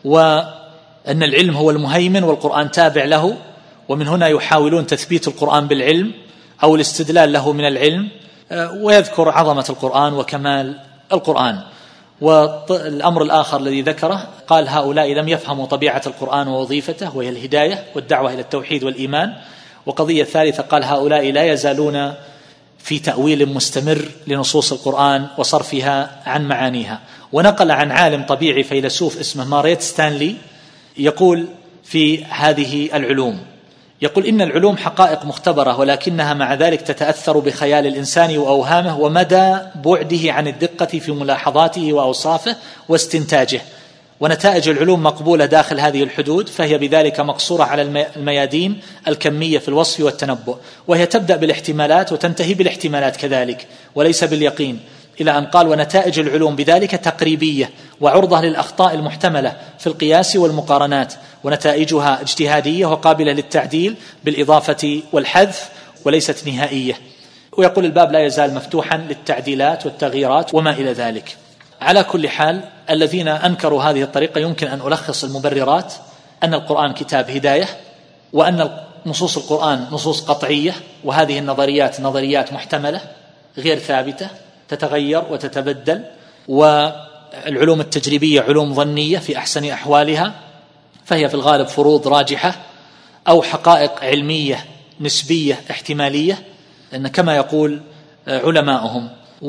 وأن العلم هو المهيمن والقرآن تابع له، ومن هنا يحاولون تثبيت القرآن بالعلم أو الاستدلال له من العلم، ويذكر عظمة القرآن وكمال القرآن. والأمر الآخر الذي ذكره قال: هؤلاء لم يفهموا طبيعة القرآن ووظيفته وهي الهداية والدعوة إلى التوحيد والإيمان. وقضية ثالثة قال: هؤلاء لا يزالون في تأويل مستمر لنصوص القرآن وصرفها عن معانيها. ونقل عن عالم طبيعي فيلسوف اسمه ماريت ستانلي يقول في هذه العلوم، يقول: إن العلوم حقائق مختبرة، ولكنها مع ذلك تتأثر بخيال الإنسان وأوهامه ومدى بعده عن الدقة في ملاحظاته وأوصافه واستنتاجه، ونتائج العلوم مقبولة داخل هذه الحدود، فهي بذلك مقصورة على الميادين الكمية في الوصف والتنبؤ، وهي تبدأ بالاحتمالات وتنتهي بالاحتمالات كذلك وليس باليقين، إلى أن قال: ونتائج العلوم بذلك تقريبية وعرضة للأخطاء المحتملة في القياس والمقارنات، ونتائجها اجتهادية وقابلة للتعديل بالإضافة والحذف وليست نهائية. ويقول: الباب لا يزال مفتوحا للتعديلات والتغييرات وما إلى ذلك. على كل حال، الذين أنكروا هذه الطريقة يمكن أن ألخص المبررات: أن القرآن كتاب هداية، وأن نصوص القرآن نصوص قطعية، وهذه النظريات نظريات محتملة غير ثابتة تتغير وتتبدل، والعلوم التجريبية علوم ظنية في أحسن أحوالها، فهي في الغالب فروض راجحة أو حقائق علمية نسبية احتمالية، لأن كما يقول علماؤهم.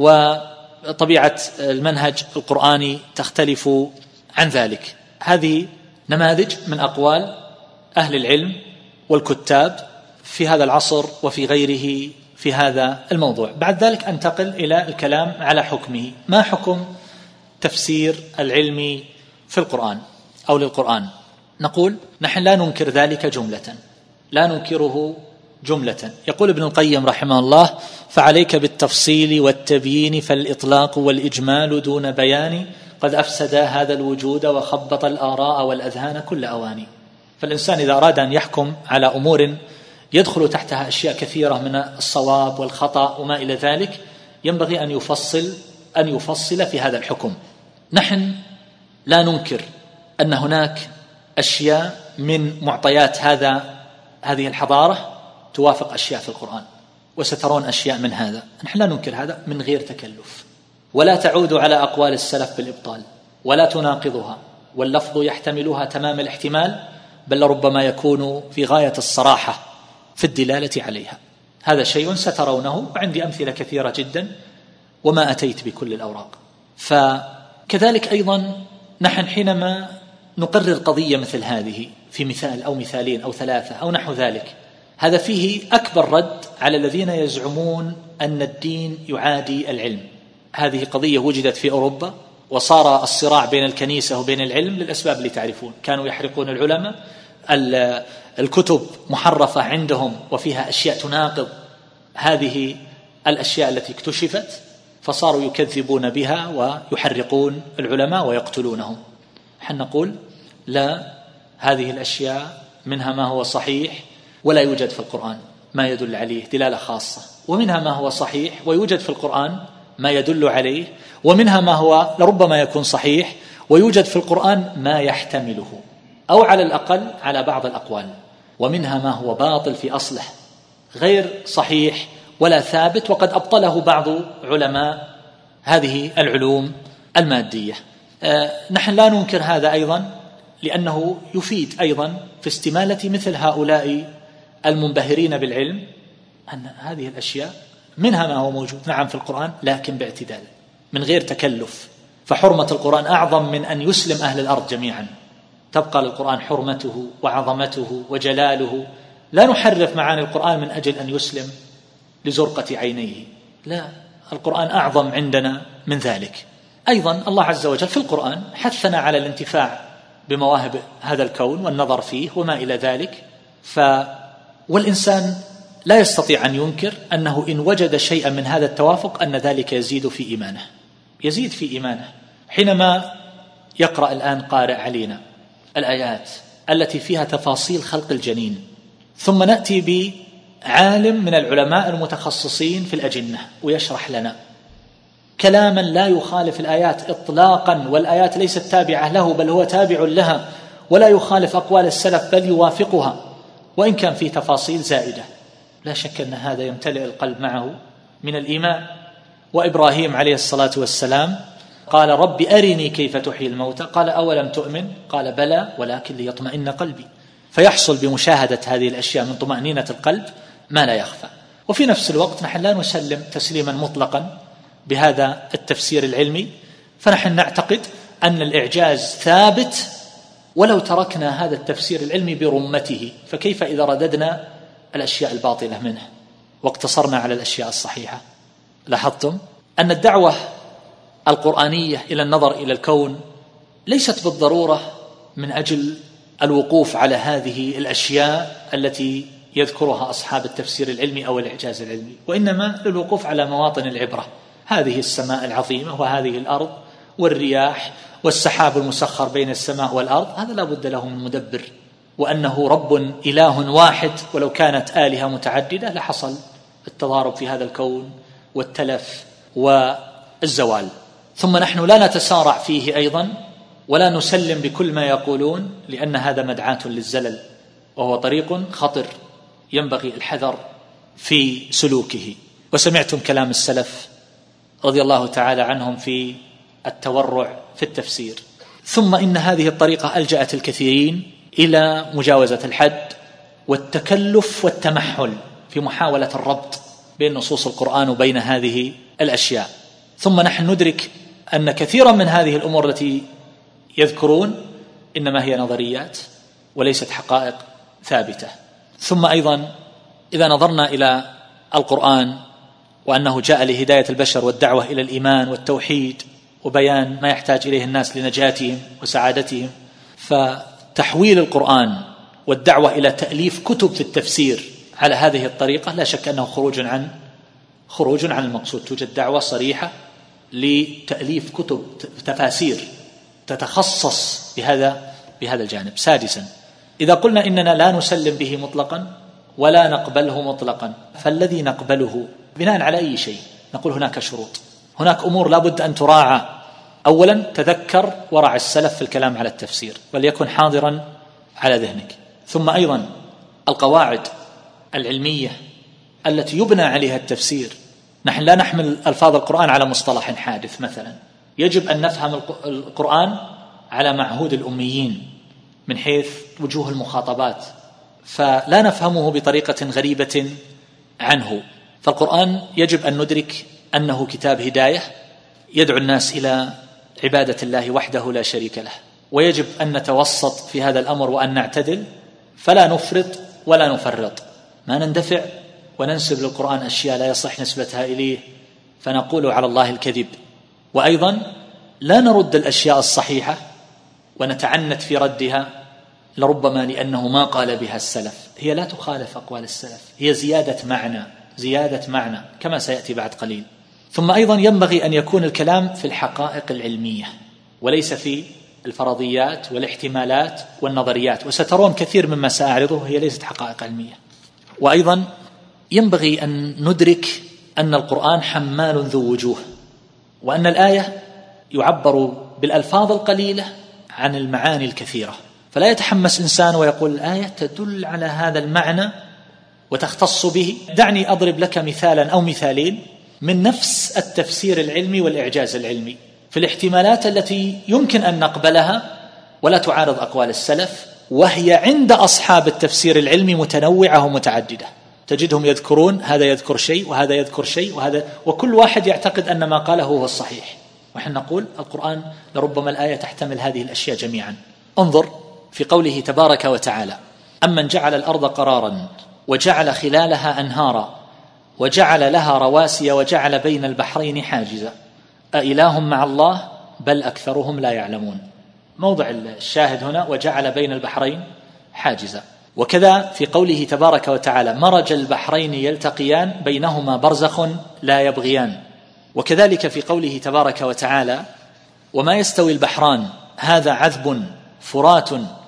وطبيعة المنهج القرآني تختلف عن ذلك. هذه نماذج من أقوال أهل العلم والكتاب في هذا العصر وفي غيره في هذا الموضوع. بعد ذلك أنتقل إلى الكلام على حكمه. ما حكم تفسير العلم في القرآن أو للقرآن؟ نقول نحن لا ننكر ذلك جملة، لا ننكره جملة. يقول ابن القيم رحمه الله: فعليك بالتفصيل والتبيين، فالإطلاق والإجمال دون بيان قد أفسد هذا الوجود وخبط الآراء والأذهان كل أواني. فالإنسان إذا أراد أن يحكم على أمور يدخل تحتها أشياء كثيرة من الصواب والخطأ وما إلى ذلك، ينبغي أن يفصل أن يفصل في هذا الحكم. نحن لا ننكر أن هناك أشياء من معطيات هذا هذه الحضارة توافق أشياء في القرآن، وسترون أشياء من هذا. نحن لا ننكر هذا من غير تكلف، ولا تعود على أقوال السلف بالإبطال ولا تناقضها، واللفظ يحتملها تمام الاحتمال، بل ربما يكون في غاية الصراحة في الدلالة عليها. هذا شيء سترونه، وعندي أمثلة كثيرة جدا وما أتيت بكل الأوراق. فكذلك أيضا نحن حينما نقرر قضية مثل هذه في مثال أو مثالين أو ثلاثة أو نحو ذلك، هذا فيه أكبر رد على الذين يزعمون أن الدين يعادي العلم. هذه قضية وجدت في أوروبا، وصار الصراع بين الكنيسة وبين العلم للأسباب اللي تعرفون. كانوا يحرقون العلماء، الكتب محرفة عندهم وفيها أشياء تناقض هذه الأشياء التي اكتشفت، فصاروا يكذبون بها ويحرقون العلماء ويقتلونهم. حين نقول لا، هذه الأشياء منها ما هو صحيح ولا يوجد في القرآن ما يدل عليه دلالة خاصة، ومنها ما هو صحيح ويوجد في القرآن ما يدل عليه، ومنها ما هو لربما يكون صحيح ويوجد في القرآن ما يحتمله، أو على الأقل على بعض الأقوال، ومنها ما هو باطل في أصله غير صحيح ولا ثابت، وقد أبطله بعض علماء هذه العلوم المادية. آه نحن لا ننكر هذا أيضا، لأنه يفيد أيضا في استمالة مثل هؤلاء المنبهرين بالعلم أن هذه الأشياء منها ما هو موجود نعم في القرآن، لكن باعتدال من غير تكلف. فحرمة القرآن أعظم من أن يسلم أهل الأرض جميعا، تبقى للقرآن حرمته وعظمته وجلاله. لا نحرف معاني القرآن من أجل أن يسلم لزرقة عينيه، لا، القرآن أعظم عندنا من ذلك. أيضا الله عز وجل في القرآن حثنا على الانتفاع بمواهب هذا الكون والنظر فيه وما إلى ذلك. ف والإنسان لا يستطيع أن ينكر أنه إن وجد شيئا من هذا التوافق أن ذلك يزيد في إيمانه، يزيد في إيمانه. حينما يقرأ الآن قارئ علينا الآيات التي فيها تفاصيل خلق الجنين، ثم نأتي بعالم من العلماء المتخصصين في الأجنة ويشرح لنا كلاما لا يخالف الآيات إطلاقا، والآيات ليست تابعة له بل هو تابع لها، ولا يخالف أقوال السلف بل يوافقها، وإن كان فيه تفاصيل زائدة، لا شك أن هذا يمتلئ القلب معه من الإيمان. وإبراهيم عليه الصلاة والسلام قال رب أرني كيف تحيي الموتى، قال أولم تؤمن، قال بلى ولكن ليطمئن قلبي. فيحصل بمشاهدة هذه الأشياء من طمأنينة القلب ما لا يخفى. وفي نفس الوقت نحن لا نسلم تسليما مطلقا بهذا التفسير العلمي، فنحن نعتقد أن الإعجاز ثابت ولو تركنا هذا التفسير العلمي برمته، فكيف إذا رددنا الأشياء الباطلة منه واقتصرنا على الأشياء الصحيحة؟ لاحظتم أن الدعوة القرآنية إلى النظر إلى الكون ليست بالضرورة من أجل الوقوف على هذه الأشياء التي يذكرها أصحاب التفسير العلمي أو الإعجاز العلمي، وإنما للوقوف على مواطن العبرة. هذه السماء العظيمة وهذه الأرض والرياح والسحاب المسخر بين السماء والأرض، هذا لا بد له من مدبر، وأنه رب إله واحد، ولو كانت آلهة متعددة لحصل التضارب في هذا الكون والتلف والزوال. ثم نحن لا نتسارع فيه أيضا ولا نسلم بكل ما يقولون، لأن هذا مدعاة للزلل وهو طريق خطر ينبغي الحذر في سلوكه. وسمعتم كلام السلف رضي الله تعالى عنهم في التورع في التفسير. ثم إن هذه الطريقة ألجأت الكثيرين إلى مجاوزة الحد والتكلف والتمحل في محاولة الربط بين نصوص القرآن وبين هذه الأشياء. ثم نحن ندرك أن كثيرا من هذه الأمور التي يذكرون إنما هي نظريات وليست حقائق ثابتة. ثم أيضا إذا نظرنا إلى القرآن وأنه جاء لهداية البشر والدعوة إلى الإيمان والتوحيد وبيان ما يحتاج إليه الناس لنجاتهم وسعادتهم، فتحويل القرآن والدعوة إلى تأليف كتب في التفسير على هذه الطريقة لا شك أنه خروج عن خروج عن المقصود. توجد دعوة صريحة لتأليف كتب تفاسير تتخصص بهذا بهذا الجانب. سادسا، إذا قلنا إننا لا نسلم به مطلقا ولا نقبله مطلقا، فالذي نقبله بناء على أي شيء؟ نقول هناك شروط، هناك أمور لا بد أن تراعى. أولا، تذكر ورع السلف في الكلام على التفسير وليكن حاضرا على ذهنك. ثم أيضا القواعد العلمية التي يبنى عليها التفسير. نحن لا نحمل ألفاظ القرآن على مصطلح حادث مثلا، يجب أن نفهم القرآن على معهود الأميين من حيث وجوه المخاطبات، فلا نفهمه بطريقة غريبة عنه. فالقرآن يجب أن ندرك أنه كتاب هداية يدعو الناس إلى عبادة الله وحده لا شريك له، ويجب أن نتوسط في هذا الأمر وأن نعتدل، فلا نفرط ولا نفرط، ما نندفع وننسب للقرآن أشياء لا يصح نسبتها إليه فنقول على الله الكذب. وأيضا لا نرد الأشياء الصحيحة ونتعنت في ردها، لربما لأنه ما قال بها السلف، هي لا تخالف أقوال السلف، هي زيادة معنى زيادة معنى كما سيأتي بعد قليل. ثم أيضا ينبغي أن يكون الكلام في الحقائق العلمية وليس في الفرضيات والاحتمالات والنظريات، وسترون كثير مما سأعرضه هي ليست حقائق علمية. وأيضا ينبغي أن ندرك أن القرآن حمال ذو وجوه، وأن الآية يعبر بالألفاظ القليلة عن المعاني الكثيرة، فلا يتحمس إنسان ويقول الآية تدل على هذا المعنى وتختص به. دعني أضرب لك مثالا أو مثالين من نفس التفسير العلمي والإعجاز العلمي في الاحتمالات التي يمكن أن نقبلها ولا تعارض أقوال السلف، وهي عند أصحاب التفسير العلمي متنوعة ومتعددة. تجدهم يذكرون هذا يذكر شيء وهذا يذكر شيء وهذا، وكل واحد يعتقد أن ما قاله هو الصحيح، ونحن نقول القرآن لربما الآية تحتمل هذه الأشياء جميعا. انظر في قوله تبارك وتعالى: أمن جعل الأرض قرارا وجعل خلالها أنهارا وجعل لها رواسي وجعل بين البحرين حاجزا أإله مع الله بل أكثرهم لا يعلمون. موضع الشاهد هنا وجعل بين البحرين حاجزا. وكذا في قوله تبارك وتعالى: مرج البحرين يلتقيان بينهما برزخ لا يبغيان. وكذلك في قوله تبارك وتعالى: وما يستوي البحران هذا عذب فرات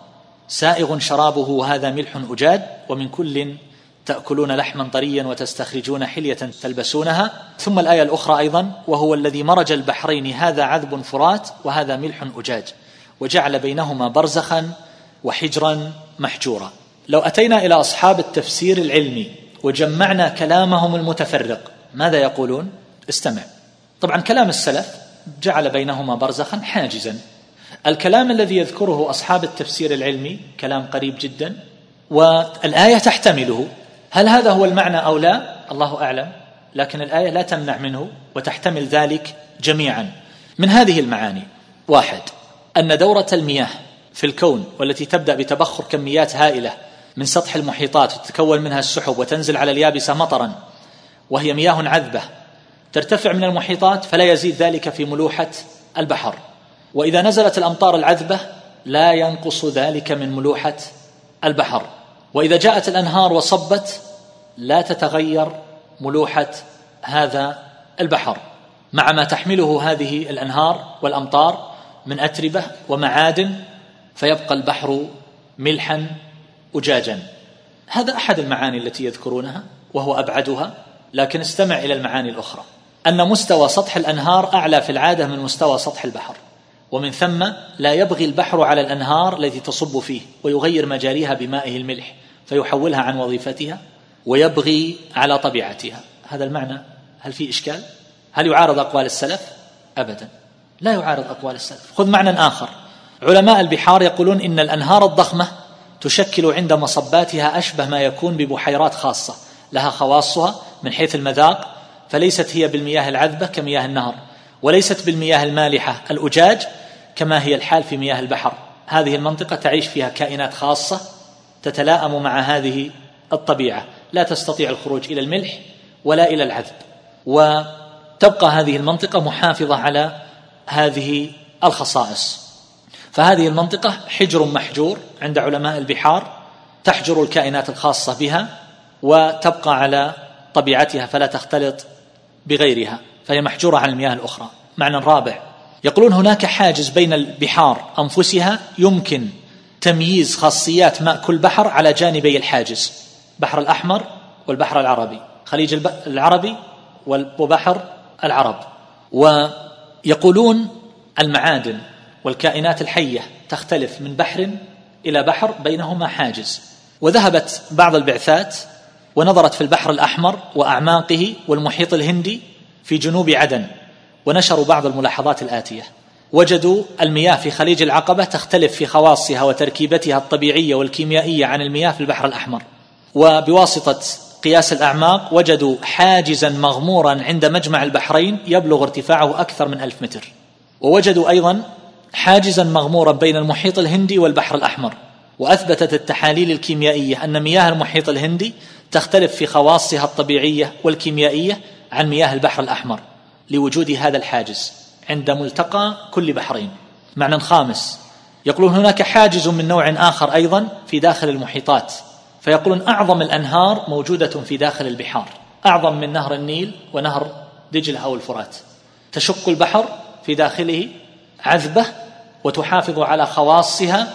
سائغ شرابه وهذا ملح أجاج ومن كل تأكلون لحما طريا وتستخرجون حلية تلبسونها. ثم الآية الأخرى أيضا: وهو الذي مرج البحرين هذا عذب فرات وهذا ملح أجاج وجعل بينهما برزخا وحجرا محجورا. لو أتينا إلى أصحاب التفسير العلمي وجمعنا كلامهم المتفرق ماذا يقولون؟ استمع. طبعا كلام السلف جعل بينهما برزخا حاجزا، الكلام الذي يذكره أصحاب التفسير العلمي كلام قريب جدا والآية تحتمله. هل هذا هو المعنى أو لا؟ الله أعلم، لكن الآية لا تمنع منه وتحتمل ذلك جميعا. من هذه المعاني: واحد، أن دورة المياه في الكون والتي تبدأ بتبخر كميات هائلة من سطح المحيطات وتتكون منها السحب وتنزل على اليابسة مطرا، وهي مياه عذبة ترتفع من المحيطات فلا يزيد ذلك في ملوحة البحر، وإذا نزلت الأمطار العذبة لا ينقص ذلك من ملوحة البحر، وإذا جاءت الأنهار وصبت لا تتغير ملوحة هذا البحر مع ما تحمله هذه الأنهار والأمطار من أتربة ومعادن، فيبقى البحر ملحا أجاجا. هذا أحد المعاني التي يذكرونها وهو أبعدها، لكن استمع إلى المعاني الأخرى: أن مستوى سطح الأنهار أعلى في العادة من مستوى سطح البحر، ومن ثم لا يبغي البحر على الأنهار التي تصب فيه ويغير مجاريها بمائه الملح فيحولها عن وظيفتها ويبغي على طبيعتها. هذا المعنى هل في إشكال؟ هل يعارض أقوال السلف؟ أبدا لا يعارض أقوال السلف. خذ معنى آخر، علماء البحار يقولون إن الأنهار الضخمة تشكل عند مصباتها أشبه ما يكون ببحيرات خاصة لها خواصها من حيث المذاق، فليست هي بالمياه العذبة كمياه النهر، وليست بالمياه المالحة الأجاج كما هي الحال في مياه البحر. هذه المنطقة تعيش فيها كائنات خاصة تتلائم مع هذه الطبيعة، لا تستطيع الخروج إلى الملح ولا إلى العذب، وتبقى هذه المنطقة محافظة على هذه الخصائص. فهذه المنطقة حجر محجور عند علماء البحار، تحجر الكائنات الخاصة بها وتبقى على طبيعتها فلا تختلط بغيرها، فهي محجورة عن المياه الأخرى. معنى رابع، يقولون هناك حاجز بين البحار أنفسها يمكن تمييز خاصيات ماء كل بحر على جانبي الحاجز، بحر الأحمر والبحر العربي، خليج العربي وبحر العرب. ويقولون المعادن والكائنات الحية تختلف من بحر إلى بحر بينهما حاجز. وذهبت بعض البعثات ونظرت في البحر الأحمر وأعماقه والمحيط الهندي في جنوب عدن، ونشروا بعض الملاحظات الآتية: وجدوا المياه في خليج العقبة تختلف في خواصها وتركيبتها الطبيعية والكيميائية عن المياه في البحر الأحمر، وبواسطة قياس الأعماق وجدوا حاجزا مغمورا عند مجمع البحرين يبلغ ارتفاعه أكثر من ألف متر. ووجدوا أيضا حاجزا مغمورا بين المحيط الهندي والبحر الأحمر، وأثبتت التحاليل الكيميائية أن مياه المحيط الهندي تختلف في خواصها الطبيعية والكيميائية عن مياه البحر الأحمر لوجود هذا الحاجز عند ملتقى كل بحرين. معنى خامس، يقولون هناك حاجز من نوع آخر أيضا في داخل المحيطات، فيقولون أعظم الأنهار موجودة في داخل البحار، أعظم من نهر النيل ونهر دجلة أو الفرات، تشق البحر في داخله عذبة وتحافظ على خواصها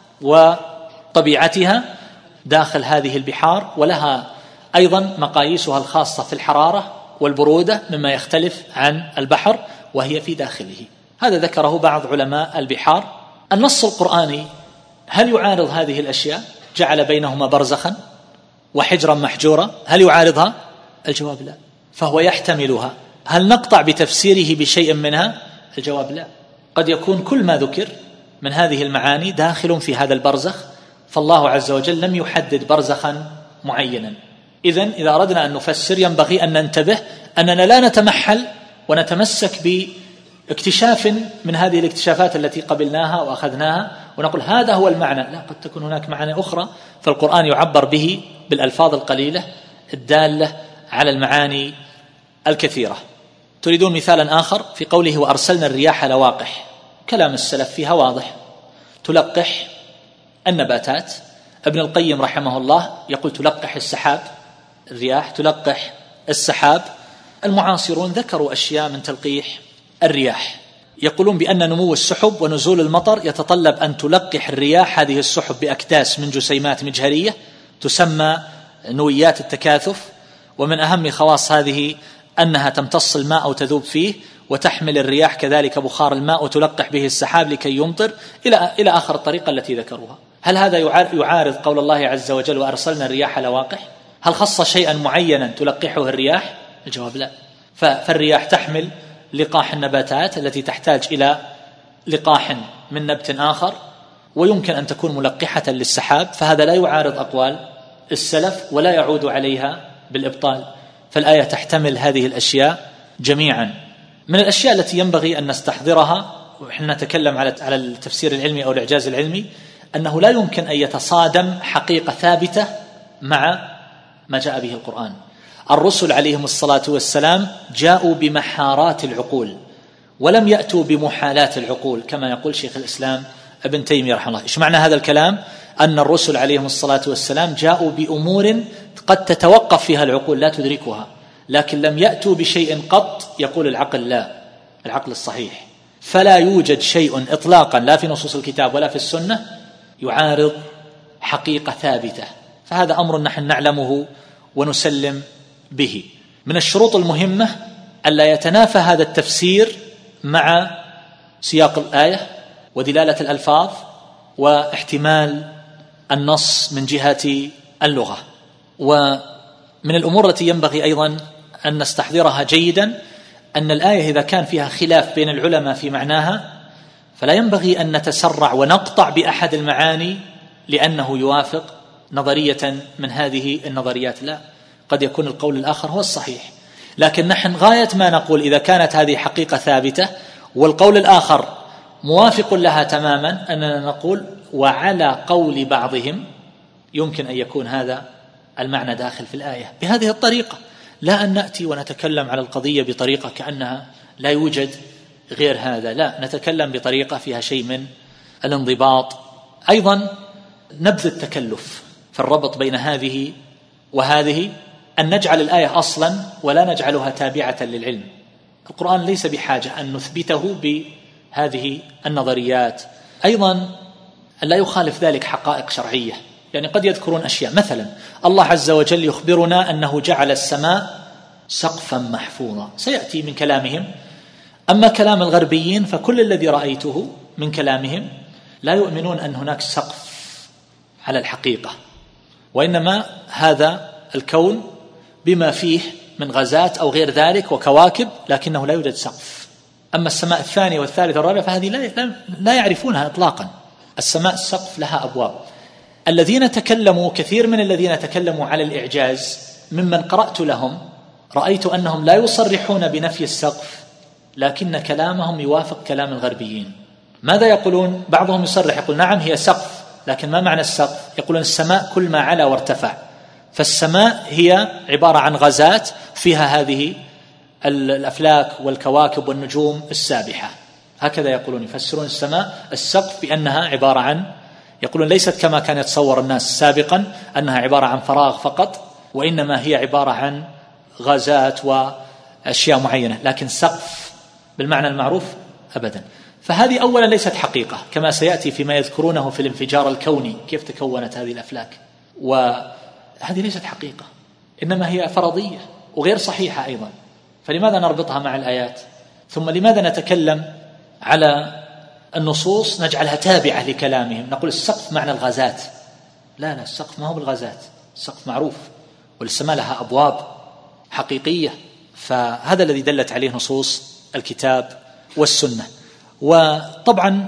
وطبيعتها داخل هذه البحار، ولها أيضا مقاييسها الخاصة في الحرارة والبرودة مما يختلف عن البحر وهي في داخله. هذا ذكره بعض علماء البحار. النص القرآني هل يعارض هذه الأشياء؟ جعل بينهما برزخا وحجرا محجورا، هل يعارضها؟ الجواب لا، فهو يحتملها. هل نقطع بتفسيره بشيء منها؟ الجواب لا، قد يكون كل ما ذكر من هذه المعاني داخل في هذا البرزخ، فالله عز وجل لم يحدد برزخا معينا. إذن إذا أردنا أن نفسر ينبغي أن ننتبه أننا لا نتمحل ونتمسك باكتشاف من هذه الاكتشافات التي قبلناها وأخذناها ونقول هذا هو المعنى، لا، قد تكون هناك معاني أخرى، فالقرآن يعبر به بالألفاظ القليلة الدالة على المعاني الكثيرة. تريدون مثالا آخر في قوله وأرسلنا الرياح لواقح؟ كلام السلف فيها واضح، تلقح النباتات. ابن القيم رحمه الله يقول تلقح السحاب، الرياح تلقح السحاب. المعاصرون ذكروا أشياء من تلقيح الرياح، يقولون بأن نمو السحب ونزول المطر يتطلب أن تلقح الرياح هذه السحب بأكداس من جسيمات مجهرية تسمى نويات التكاثف، ومن أهم خواص هذه أنها تمتص الماء أو تذوب فيه، وتحمل الرياح كذلك بخار الماء وتلقح به السحاب لكي يمطر، إلى إلى آخر الطريقة التي ذكروها. هل هذا يعارض قول الله عز وجل وأرسلنا الرياح لواقح؟ هل خص شيئا معينا تلقحه الرياح؟ الجواب لا. فالرياح تحمل لقاح النباتات التي تحتاج إلى لقاح من نبت آخر، ويمكن أن تكون ملقحة للسحاب، فهذا لا يعارض أقوال السلف ولا يعود عليها بالإبطال. فالآية تحتمل هذه الأشياء جميعا. من الأشياء التي ينبغي أن نستحضرها ونحن نتكلم على على التفسير العلمي أو الإعجاز العلمي، أنه لا يمكن أن يتصادم حقيقة ثابتة مع ما جاء به القرآن. الرسل عليهم الصلاة والسلام جاءوا بمحارات العقول ولم يأتوا بمحالات العقول كما يقول شيخ الإسلام ابن تيمية رحمه الله. إيش معنى هذا الكلام؟ أن الرسل عليهم الصلاة والسلام جاءوا بأمور قد تتوقف فيها العقول لا تدركها، لكن لم يأتوا بشيء قط يقول العقل لا، العقل الصحيح. فلا يوجد شيء إطلاقا لا في نصوص الكتاب ولا في السنة يعارض حقيقة ثابتة، فهذا أمر نحن نعلمه ونسلم به. من الشروط المهمة ألا يتنافى هذا التفسير مع سياق الآية ودلالة الألفاظ واحتمال النص من جهة اللغة. من الأمور التي ينبغي أيضا أن نستحضرها جيدا أن الآية إذا كان فيها خلاف بين العلماء في معناها فلا ينبغي أن نتسرع ونقطع بأحد المعاني لأنه يوافق نظرية من هذه النظريات، لا، قد يكون القول الآخر هو الصحيح. لكن نحن غاية ما نقول إذا كانت هذه حقيقة ثابتة والقول الآخر موافق لها تماما أننا نقول وعلى قول بعضهم يمكن أن يكون هذا المعنى داخل في الآية بهذه الطريقة، لا أن نأتي ونتكلم على القضية بطريقة كأنها لا يوجد غير هذا، لا، نتكلم بطريقة فيها شيء من الانضباط. أيضا نبذ التكلف في الربط بين هذه وهذه، أن نجعل الآية أصلا ولا نجعلها تابعة للعلم. القرآن ليس بحاجة أن نثبته بهذه النظريات. أيضا أن لا يخالف ذلك حقائق شرعية، يعني قد يذكرون أشياء، مثلا الله عز وجل يخبرنا أنه جعل السماء سقفا محفوظا، سيأتي من كلامهم. أما كلام الغربيين فكل الذي رأيته من كلامهم لا يؤمنون أن هناك سقف على الحقيقة، وإنما هذا الكون بما فيه من غازات أو غير ذلك وكواكب، لكنه لا يوجد سقف. أما السماء الثانية والثالثة والرابعة فهذه لا, لا يعرفونها إطلاقا. السماء السقف لها أبواب. الذين تكلموا، كثير من الذين تكلموا على الإعجاز ممن قرأت لهم رأيت أنهم لا يصرحون بنفي السقف، لكن كلامهم يوافق كلام الغربيين. ماذا يقولون؟ بعضهم يصرح يقول نعم هي سقف، لكن ما معنى السقف؟ يقولون السماء كل ما علا وارتفع، فالسماء هي عبارة عن غازات فيها هذه الأفلاك والكواكب والنجوم السابحة، هكذا يقولون، يفسرون السماء السقف بأنها عبارة عن، يقولون ليست كما كان يتصور الناس سابقا أنها عبارة عن فراغ فقط، وإنما هي عبارة عن غازات وأشياء معينة، لكن سقف بالمعنى المعروف أبدا. فهذه أولا ليست حقيقة كما سيأتي فيما يذكرونه في الانفجار الكوني، كيف تكونت هذه الأفلاك، وهذه ليست حقيقة، إنما هي فرضية وغير صحيحة أيضا. فلماذا نربطها مع الآيات؟ ثم لماذا نتكلم على النصوص نجعلها تابعة لكلامهم؟ نقول السقف معنى الغازات، لا لا، السقف ما هو بالغازات، السقف معروف، والسماء لها أبواب حقيقية. فهذا الذي دلت عليه نصوص الكتاب والسنة. وطبعا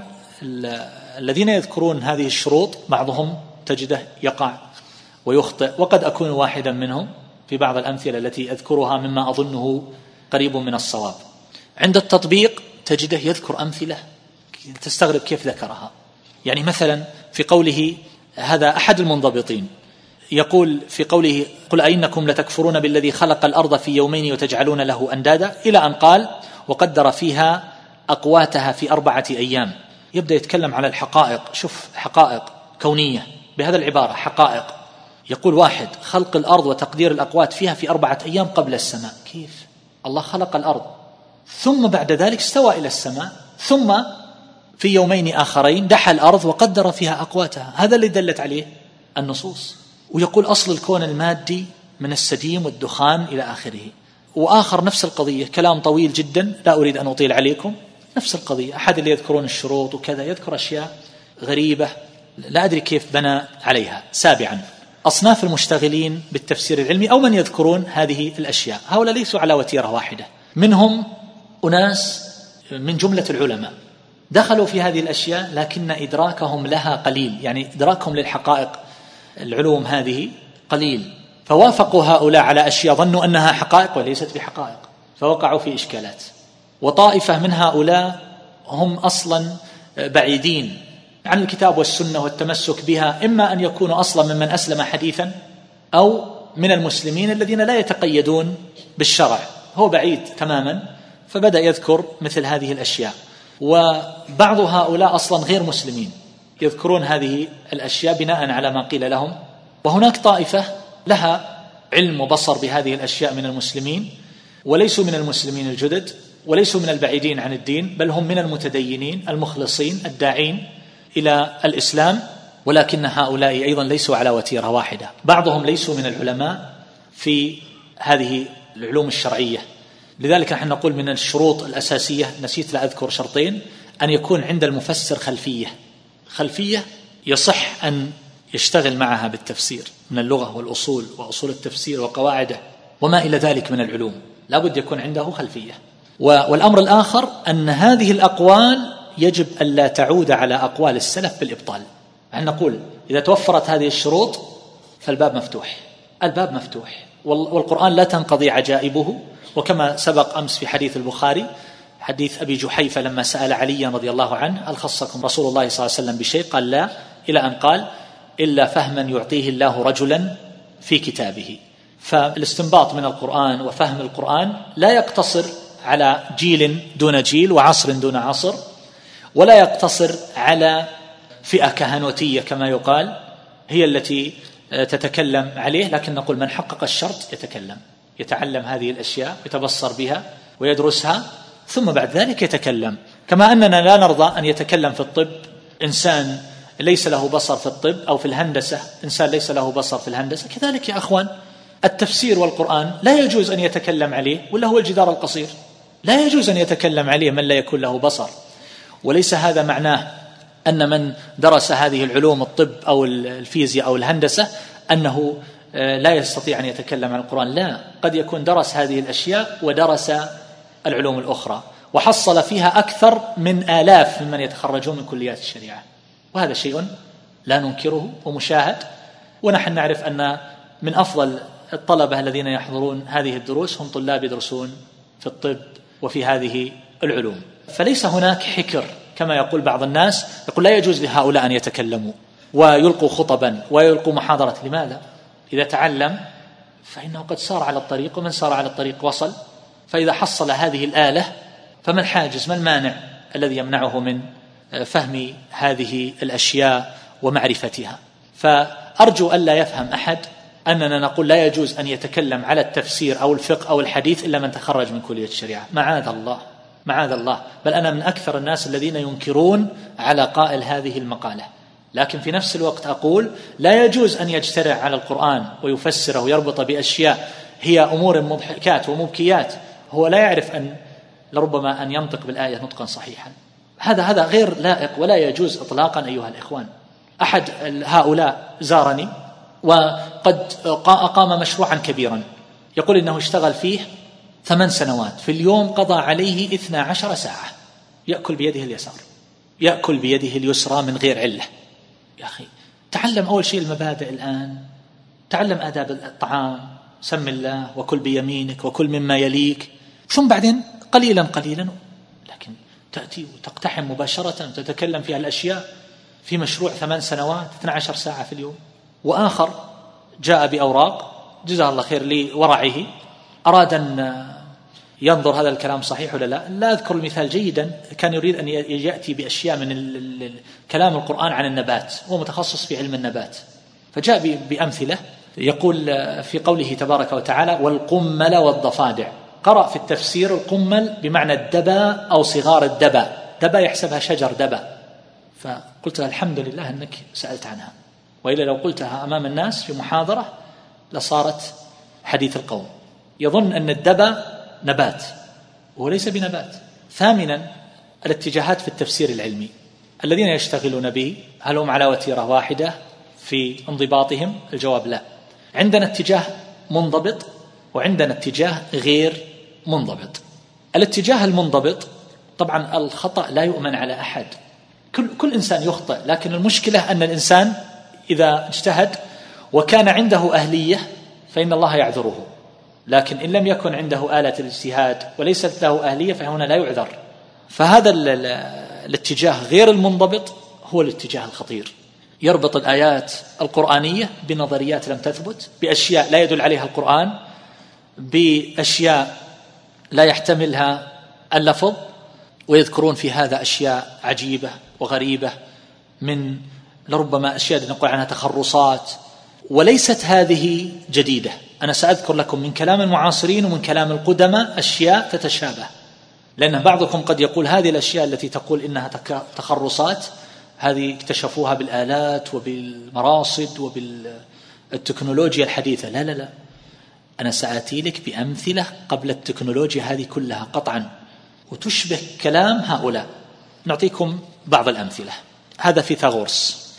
الذين يذكرون هذه الشروط بعضهم تجده يقع ويخطئ، وقد أكون واحدا منهم في بعض الأمثلة التي أذكرها مما أظنه قريب من الصواب. عند التطبيق تجده يذكر أمثلة تستغرب كيف ذكرها. يعني مثلا في قوله، هذا أحد المنضبطين، يقول في قوله قل أئنكم لتكفرون بالذي خلق الأرض في يومين وتجعلون له أندادا، إلى أن قال وقدر فيها أقواتها في أربعة أيام. يبدأ يتكلم على الحقائق، شوف حقائق كونية بهذا العبارة، حقائق. يقول واحد، خلق الأرض وتقدير الأقوات فيها في أربعة أيام قبل السماء. كيف؟ الله خلق الأرض ثم بعد ذلك استوى إلى السماء، ثم في يومين آخرين دحى الأرض وقدر فيها أقواتها. هذا اللي دلت عليه النصوص. ويقول أصل الكون المادي من السديم والدخان إلى آخره. وآخر نفس القضية، كلام طويل جدا لا أريد أن أطيل عليكم، نفس القضية. أحد اللي يذكرون الشروط وكذا يذكر أشياء غريبة لا أدري كيف بنى عليها. سابعا، أصناف المشتغلين بالتفسير العلمي أو من يذكرون هذه الأشياء، هؤلاء ليسوا على وتيرة واحدة. منهم أناس من جملة العلماء دخلوا في هذه الأشياء لكن إدراكهم لها قليل، يعني إدراكهم للحقائق العلوم هذه قليل، فوافقوا هؤلاء على أشياء ظنوا أنها حقائق وليست بحقائق، فوقعوا في إشكالات. وطائفة من هؤلاء هم أصلا بعيدين عن الكتاب والسنة والتمسك بها، إما أن يكونوا أصلا ممن أسلم حديثا أو من المسلمين الذين لا يتقيدون بالشرع، هو بعيد تماما، فبدأ يذكر مثل هذه الأشياء. وبعض هؤلاء أصلا غير مسلمين يذكرون هذه الأشياء بناء على ما قيل لهم. وهناك طائفة لها علم وبصر بهذه الأشياء من المسلمين، وليسوا من المسلمين الجدد وليسوا من البعيدين عن الدين، بل هم من المتدينين المخلصين الداعين إلى الإسلام، ولكن هؤلاء أيضا ليسوا على وتيرة واحدة. بعضهم ليسوا من العلماء في هذه العلوم الشرعية. لذلك نحن نقول من الشروط الأساسية، نسيت لا أذكر شرطين، أن يكون عند المفسر خلفية خلفية يصح أن يشتغل معها بالتفسير من اللغة والأصول وأصول التفسير وقواعده وما إلى ذلك من العلوم، لا بد يكون عنده خلفية. والأمر الآخر أن هذه الأقوال يجب ألا تعود على أقوال السلف بالإبطال. أن نقول إذا توفرت هذه الشروط فالباب مفتوح، الباب مفتوح، والقرآن لا تنقضي عجائبه. وكما سبق أمس في حديث البخاري حديث أبي جحيفة لما سأل عليا رضي الله عنه هل خصكم رسول الله صلى الله عليه وسلم بشيء؟ قال لا، إلى أن قال إلا فهما يعطيه الله رجلا في كتابه. فالاستنباط من القرآن وفهم القرآن لا يقتصر على جيل دون جيل وعصر دون عصر، ولا يقتصر على فئة كهنوتية كما يقال هي التي تتكلم عليه، لكن نقول من حقق الشرط يتكلم، يتعلم هذه الأشياء، يتبصر بها ويدرسها، ثم بعد ذلك يتكلم. كما أننا لا نرضى أن يتكلم في الطب إنسان ليس له بصر في الطب، أو في الهندسة إنسان ليس له بصر في الهندسة. كذلك يا أخوان التفسير والقرآن لا يجوز أن يتكلم عليه، ولا هو الجدار القصير، لا يجوز أن يتكلم عليه من لا يكون له بصر. وليس هذا معناه أن من درس هذه العلوم الطب أو الفيزياء أو الهندسة أنه لا يستطيع أن يتكلم عن القرآن، لا، قد يكون درس هذه الأشياء ودرس العلوم الأخرى وحصل فيها أكثر من آلاف ممن يتخرجون من كليات الشريعة، وهذا شيء لا ننكره ومشاهد. ونحن نعرف أن من أفضل الطلبة الذين يحضرون هذه الدروس هم طلاب يدرسون في الطب وفي هذه العلوم. فليس هناك حكر كما يقول بعض الناس، يقول لا يجوز لهؤلاء أن يتكلموا ويلقوا خطبا ويلقوا محاضرة. لماذا؟ إذا تعلم فإنه قد سار على الطريق، ومن سار على الطريق وصل. فإذا حصل هذه الآلة فما الحاجز، ما المانع الذي يمنعه من فهم هذه الأشياء ومعرفتها؟ فأرجو ألا يفهم أحد أننا نقول لا يجوز أن يتكلم على التفسير أو الفقه أو الحديث إلا من تخرج من كلية الشريعة، معاذ الله، معاذ الله. بل أنا من أكثر الناس الذين ينكرون على قائل هذه المقالة، لكن في نفس الوقت أقول لا يجوز أن يجترع على القرآن ويفسره ويربط بأشياء هي أمور مضحكات ومبكيات، هو لا يعرف أن لربما أن ينطق بالآية نطقا صحيحا. هذا هذا غير لائق ولا يجوز إطلاقا أيها الإخوان. أحد هؤلاء زارني وقد أقام مشروعا كبيرا، يقول إنه اشتغل فيه ثمان سنوات، في اليوم قضى عليه اثنا عشر ساعة، يأكل بيده اليسار، يأكل بيده اليسرى من غير علة. يا أخي تعلم أول شيء المبادئ الآن، تعلم آداب الطعام، سم الله وكل بيمينك وكل مما يليك، ثم بعدين قليلا قليلا. لكن تأتي وتقتحم مباشرة وتتكلم في هالأشياء في مشروع ثمان سنوات اثنا عشر ساعة في اليوم. وآخر جاء بأوراق جزاه الله خير لورعه، أراد أن ينظر هذا الكلام صحيح ولا لا، لا أذكر المثال جيدا، كان يريد أن يأتي بأشياء من كلام القرآن عن النبات، هو متخصص في علم النبات، فجاء بأمثلة يقول في قوله تبارك وتعالى والقمل والضفادع، قرأ في التفسير القمل بمعنى الدبا أو صغار الدبا، دبا يحسبها شجر دبا، فقلت له الحمد لله أنك سألت عنها، وإلا لو قلتها أمام الناس في محاضرة لصارت حديث القوم، يظن أن الدبا نبات وهو ليس بنبات. ثامنا الاتجاهات في التفسير العلمي الذين يشتغلون به، هل هم على وتيرة واحدة في انضباطهم؟ الجواب لا. عندنا اتجاه منضبط وعندنا اتجاه غير منضبط. الاتجاه المنضبط طبعا الخطأ لا يؤمن على أحد، كل, كل إنسان يخطئ، لكن المشكلة أن الإنسان إذا اجتهد وكان عنده أهلية فإن الله يعذره، لكن إن لم يكن عنده آلة الاجتهاد وليست له أهلية فهنا لا يعذر. فهذا الاتجاه غير المنضبط هو الاتجاه الخطير، يربط الآيات القرآنية بنظريات لم تثبت، بأشياء لا يدل عليها القرآن، بأشياء لا يحتملها اللفظ، ويذكرون في هذا أشياء عجيبة وغريبة من لربما أشياء نقول عنها تخرصات، وليست هذه جديدة. أنا سأذكر لكم من كلام المعاصرين ومن كلام القدماء أشياء تتشابه، لأن بعضكم قد يقول هذه الأشياء التي تقول إنها تخرصات هذه اكتشفوها بالآلات وبالمراصد وبالتكنولوجيا الحديثة. لا لا لا، أنا سآتي لك بأمثلة قبل التكنولوجيا هذه كلها قطعا، وتشبه كلام هؤلاء. نعطيكم بعض الأمثلة. هذا فيثاغورس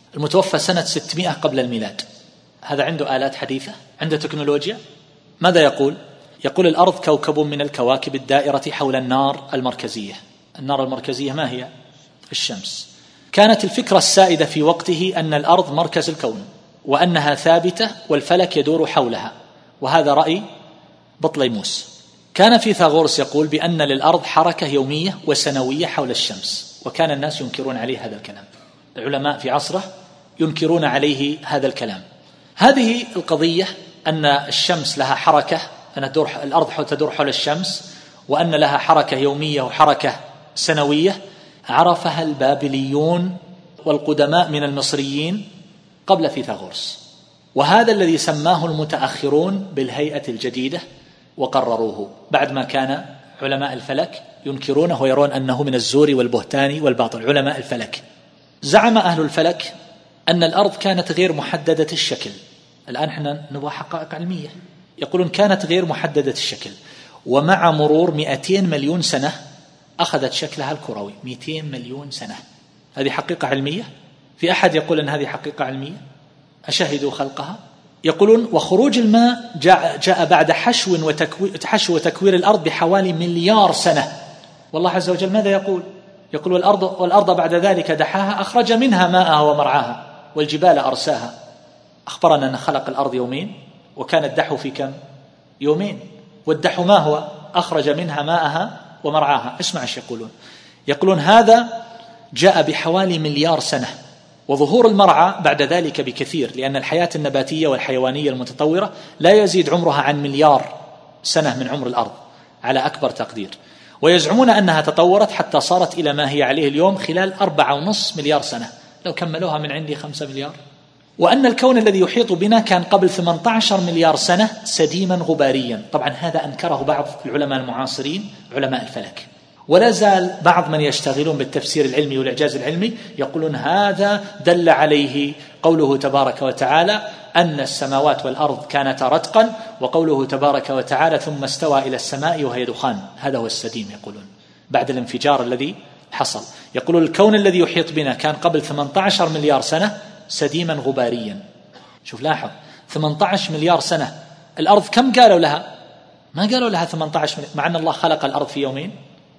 المتوفى سنة ستمائة قبل الميلاد، هذا عنده آلات حديثة، عنده تكنولوجيا، ماذا يقول؟ يقول الأرض كوكب من الكواكب الدائرة حول النار المركزية. النار المركزية ما هي؟ الشمس. كانت الفكرة السائدة في وقته أن الأرض مركز الكون وأنها ثابتة والفلك يدور حولها، وهذا رأي بطليموس. كان فيثاغورس يقول بأن للأرض حركة يومية وسنوية حول الشمس، وكان الناس ينكرون عليه هذا الكلام، العلماء في عصره ينكرون عليه هذا الكلام. هذه القضية أن الشمس لها حركة، أن الأرض تدور حول الشمس، وأن لها حركة يومية وحركة سنوية، عرفها البابليون والقدماء من المصريين قبل فيثاغورس، وهذا الذي سماه المتأخرون بالهيئة الجديدة وقرروه، بعد ما كان علماء الفلك ينكرونه ويرون أنه من الزور والبهتان والباطل. علماء الفلك زعم أهل الفلك أن الأرض كانت غير محددة الشكل. الآن احنا نبغى حقائق علمية. يقولون كانت غير محددة الشكل، ومع مرور مئتين مليون سنة أخذت شكلها الكروي. مئتين مليون سنة، هذه حقيقة علمية؟ في أحد يقول أن هذه حقيقة علمية؟ أشهدوا خلقها؟ يقولون وخروج الماء جاء, جاء بعد حشو وتكوير, حشو وتكوير الأرض بحوالي مليار سنة. والله عز وجل ماذا يقول؟ يقول والأرض, والأرض بعد ذلك دحاها أخرج منها ماءها ومرعاها والجبال أرساها. أخبرنا أن خلق الأرض يومين، وكان الدحو في كم؟ يومين. والدحو ما هو؟ أخرج منها ماءها ومرعاها. اسمع ايش يقولون. يقولون هذا جاء بحوالي مليار سنة، وظهور المرعى بعد ذلك بكثير، لأن الحياة النباتية والحيوانية المتطورة لا يزيد عمرها عن مليار سنة من عمر الأرض على أكبر تقدير، ويزعمون أنها تطورت حتى صارت إلى ما هي عليه اليوم خلال أربعة ونصف مليار سنة، لو كملوها من عندي خمسة مليار. وأن الكون الذي يحيط بنا كان قبل ثمانية عشر مليار سنة سديما غباريا. طبعا هذا أنكره بعض العلماء المعاصرين علماء الفلك، ولا زال بعض من يشتغلون بالتفسير العلمي والإعجاز العلمي يقولون هذا دل عليه قوله تبارك وتعالى أن السماوات والأرض كانتا رتقا، وقوله تبارك وتعالى ثم استوى إلى السماء وهي دخان. هذا هو السديم يقولون بعد الانفجار الذي حصل. يقولون الكون الذي يحيط بنا كان قبل ثمانية عشر مليار سنة سديما غباريا. شوف لاحظ، ثمانية عشر مليار سنة. الأرض كم قالوا لها؟ ما قالوا لها ثمانية عشر مليار، مع أن الله خلق الأرض في يومين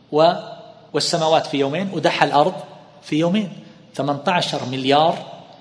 والسماوات في يومين ودحى الأرض في يومين. ثمانية عشر مليار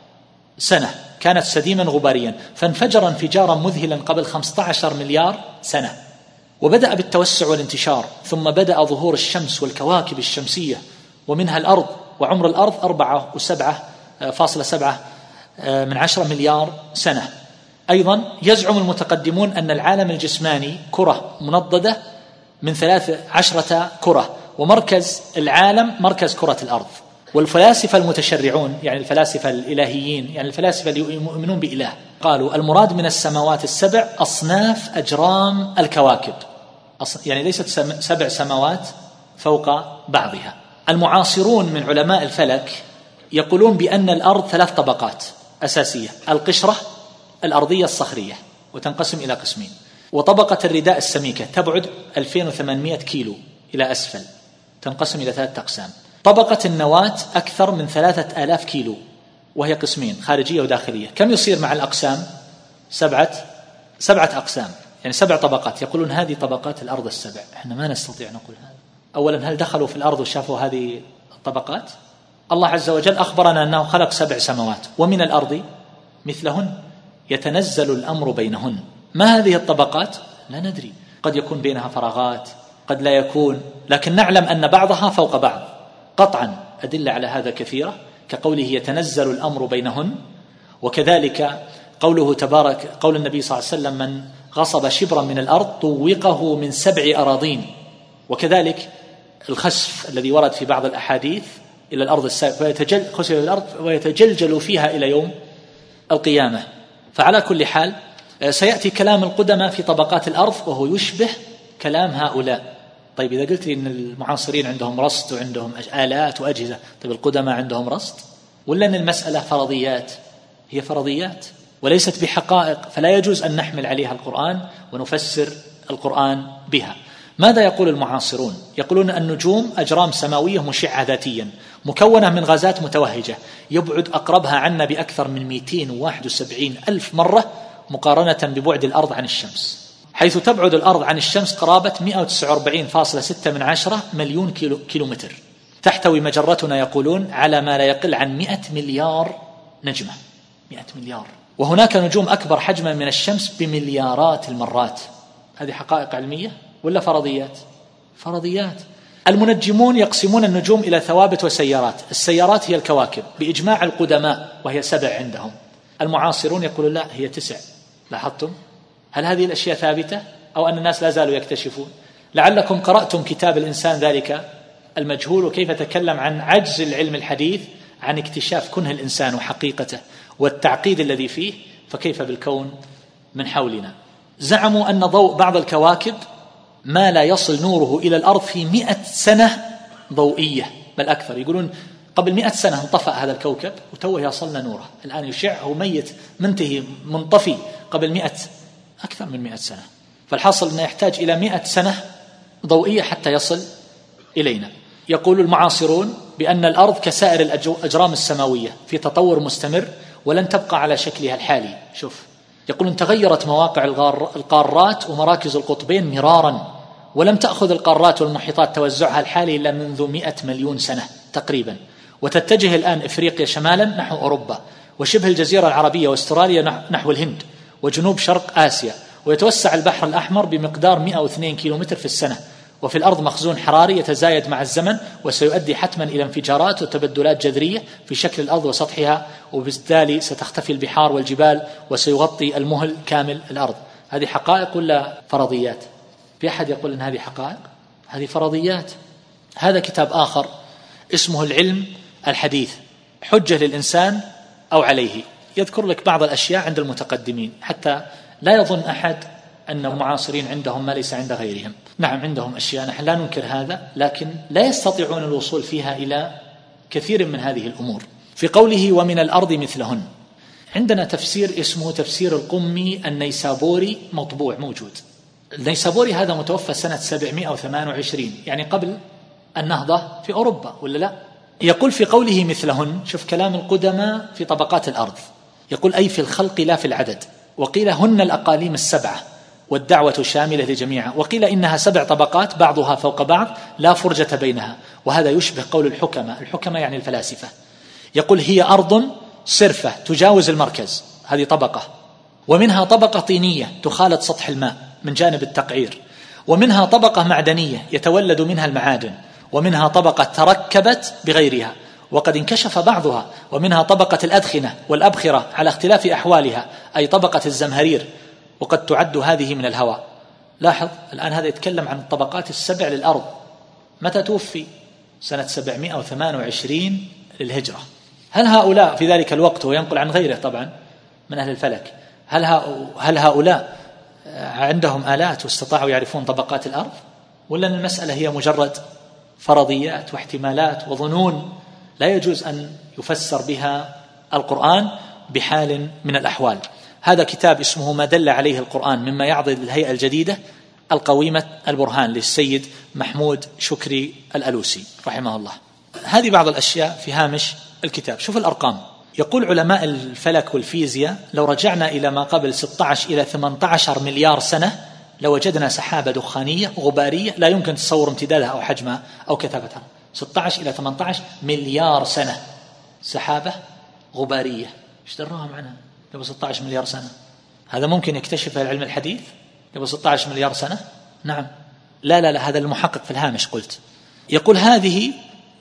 سنة كانت سديما غباريا، فانفجر انفجارا مذهلا قبل خمسة عشر مليار سنة، وبدأ بالتوسع والانتشار، ثم بدأ ظهور الشمس والكواكب الشمسية ومنها الأرض، وعمر الأرض أربعة وسبعة فاصلة سبعة من عشرة مليار سنة. أيضا يزعم المتقدمون أن العالم الجسماني كرة منضدة من ثلاث عشرة كرة، ومركز العالم مركز كرة الأرض. والفلاسفة المتشرعون، يعني الفلاسفة الإلهيين، يعني الفلاسفة اللي يؤمنون بإله، قالوا المراد من السماوات السبع أصناف أجرام الكواكب، يعني ليست سبع سماوات فوق بعضها. المعاصرون من علماء الفلك يقولون بأن الأرض ثلاث طبقات أساسية: القشرة الأرضية الصخرية وتنقسم إلى قسمين، وطبقة الرداء السميكة تبعد ألفين وثمانمائة كيلو إلى أسفل تنقسم إلى ثلاثة أقسام، طبقة النواة أكثر من ثلاثة آلاف كيلو وهي قسمين خارجية وداخلية. كم يصير مع الأقسام؟ سبعة سبعة أقسام، يعني سبع طبقات. يقولون هذه طبقات الأرض السبع. احنا ما نستطيع نقول هذا. أولا هل دخلوا في الأرض وشافوا هذه الطبقات؟ الله عز وجل أخبرنا أنه خلق سبع سماوات ومن الأرض مثلهن يتنزل الأمر بينهن. ما هذه الطبقات؟ لا ندري، قد يكون بينها فراغات، قد لا يكون، لكن نعلم أن بعضها فوق بعض قطعا. أدلة على هذا كثيرة، كقوله يتنزل الأمر بينهن، وكذلك قوله تبارك، قول النبي صلى الله عليه وسلم من غصب شبرا من الأرض طوقه من سبع أراضين، وكذلك الخسف الذي ورد في بعض الأحاديث إلى الأرض السابعة خسف إلى الأرض ويتجلجل فيها إلى يوم القيامة. فعلى كل حال سيأتي كلام القدماء في طبقات الأرض وهو يشبه كلام هؤلاء. طيب إذا قلت لي إن المعاصرين عندهم رصد وعندهم آلات وأجهزة، طيب القدماء عندهم رصد؟ ولا أن المسألة فرضيات؟ هي فرضيات وليست بحقائق، فلا يجوز أن نحمل عليها القرآن ونفسر القرآن بها. ماذا يقول المعاصرون؟ يقولون النجوم أجرام سماوية مشعة ذاتيا مكونة من غازات متوهجة يبعد أقربها عنا بأكثر من مئتين وواحد وسبعين ألف مرة مقارنة ببعد الأرض عن الشمس، حيث تبعد الأرض عن الشمس قرابة مئة وتسعة وأربعين فاصلة ستة من عشرة مليون كيلو كيلومتر. تحتوي مجرتنا يقولون على ما لا يقل عن مئة مليار نجمة، مئة مليار، وهناك نجوم أكبر حجما من الشمس بمليارات المرات. هذه حقائق علمية ولا فرضيات؟ فرضيات. المنجمون يقسمون النجوم إلى ثوابت وسيارات. السيارات هي الكواكب بإجماع القدماء وهي سبع عندهم. المعاصرون يقولون لا، هي تسع. لاحظتم؟ هل هذه الأشياء ثابتة أو أن الناس لا زالوا يكتشفون؟ لعلكم قرأتم كتاب الإنسان ذلك المجهول وكيف تكلم عن عجز العلم الحديث عن اكتشاف كنه الإنسان وحقيقته والتعقيد الذي فيه، فكيف بالكون من حولنا. زعموا أن ضوء بعض الكواكب ما لا يصل نوره إلى الأرض في مئة سنة ضوئية بل أكثر. يقولون قبل مئة سنة انطفأ هذا الكوكب وتوه يصلنا نوره، الآن يشع، هو ميت منتهي منطفي قبل مئة أكثر من مئة سنة. فالحاصل أنه يحتاج إلى مئة سنة ضوئية حتى يصل إلينا. يقول المعاصرون بأن الأرض كسائر الأجرام السماوية في تطور مستمر ولن تبقى على شكلها الحالي. شوف، يقولون تغيرت مواقع القارات ومراكز القطبين مرارا، ولم تأخذ القارات والمحيطات توزعها الحالي إلا منذ مئة مليون سنة تقريبا، وتتجه الآن إفريقيا شمالا نحو أوروبا، وشبه الجزيرة العربية واستراليا نحو الهند وجنوب شرق آسيا، ويتوسع البحر الأحمر بمقدار مئة واثنين كيلومتر في السنة. وفي الأرض مخزون حراري يتزايد مع الزمن وسيؤدي حتما إلى انفجارات وتبدلات جذرية في شكل الأرض وسطحها، وبالتالي ستختفي البحار والجبال وسيغطي المهل كامل الأرض. هذه حقائق ولا فرضيات؟ في أحد يقول أن هذه حقائق؟ هذه فرضيات. هذا كتاب آخر اسمه العلم الحديث، حجة للإنسان أو عليه، يذكر لك بعض الأشياء عند المتقدمين حتى لا يظن أحد أن المعاصرين عندهم ما ليس عند غيرهم. نعم عندهم أشياء، نحن لا ننكر هذا، لكن لا يستطيعون الوصول فيها إلى كثير من هذه الأمور. في قوله ومن الأرض مثلهن، عندنا تفسير اسمه تفسير القمي النيسابوري مطبوع موجود. النيسابوري هذا متوفى سنة سبعمائة وثمانية وعشرين، يعني قبل النهضة في أوروبا ولا لا؟ يقول في قوله مثلهن، شوف كلام القدماء في طبقات الأرض، يقول أي في الخلق لا في العدد. وقيل هن الأقاليم السبعة والدعوة شاملة لجميعها، وقيل إنها سبع طبقات بعضها فوق بعض لا فرجة بينها، وهذا يشبه قول الحكمة. الحكمة يعني الفلاسفة. يقول هي أرض صرفة تجاوز المركز، هذه طبقة، ومنها طبقة طينية تخالط سطح الماء من جانب التقعير، ومنها طبقة معدنية يتولد منها المعادن، ومنها طبقة تركبت بغيرها وقد انكشف بعضها، ومنها طبقة الأدخنة والأبخرة على اختلاف أحوالها، أي طبقة الزمهرير، وقد تعد هذه من الهواء. لاحظ الآن هذا يتكلم عن الطبقات السبع للأرض. متى توفي؟ سنة سبعمائة وثمانية وعشرين للهجرة. هل هؤلاء في ذلك الوقت، وينقل عن غيره طبعا من أهل الفلك، هل, هل هؤلاء عندهم آلات واستطاعوا يعرفون طبقات الأرض، ولا أن المسألة هي مجرد فرضيات واحتمالات وظنون لا يجوز أن يفسر بها القرآن بحال من الأحوال؟ هذا كتاب اسمه ما دل عليه القرآن مما يعضد الهيئة الجديدة القويمة البرهان للسيد محمود شكري الألوسي رحمه الله. هذه بعض الأشياء في هامش الكتاب. شوف الأرقام. يقول علماء الفلك والفيزياء لو رجعنا إلى ما قبل ستة عشر إلى ثمانية عشر مليار سنة لوجدنا سحابة دخانية غبارية لا يمكن تصور امتدادها أو حجمها أو كثافتها. ستة عشر إلى ثمانية عشر مليار سنة سحابة غبارية، ايش دراها معنا قبل ستة عشر مليار سنة؟ هذا ممكن يكتشفه العلم الحديث قبل ستة عشر مليار سنة؟ نعم. لا لا لا، هذا المحقق في الهامش قلت. يقول هذه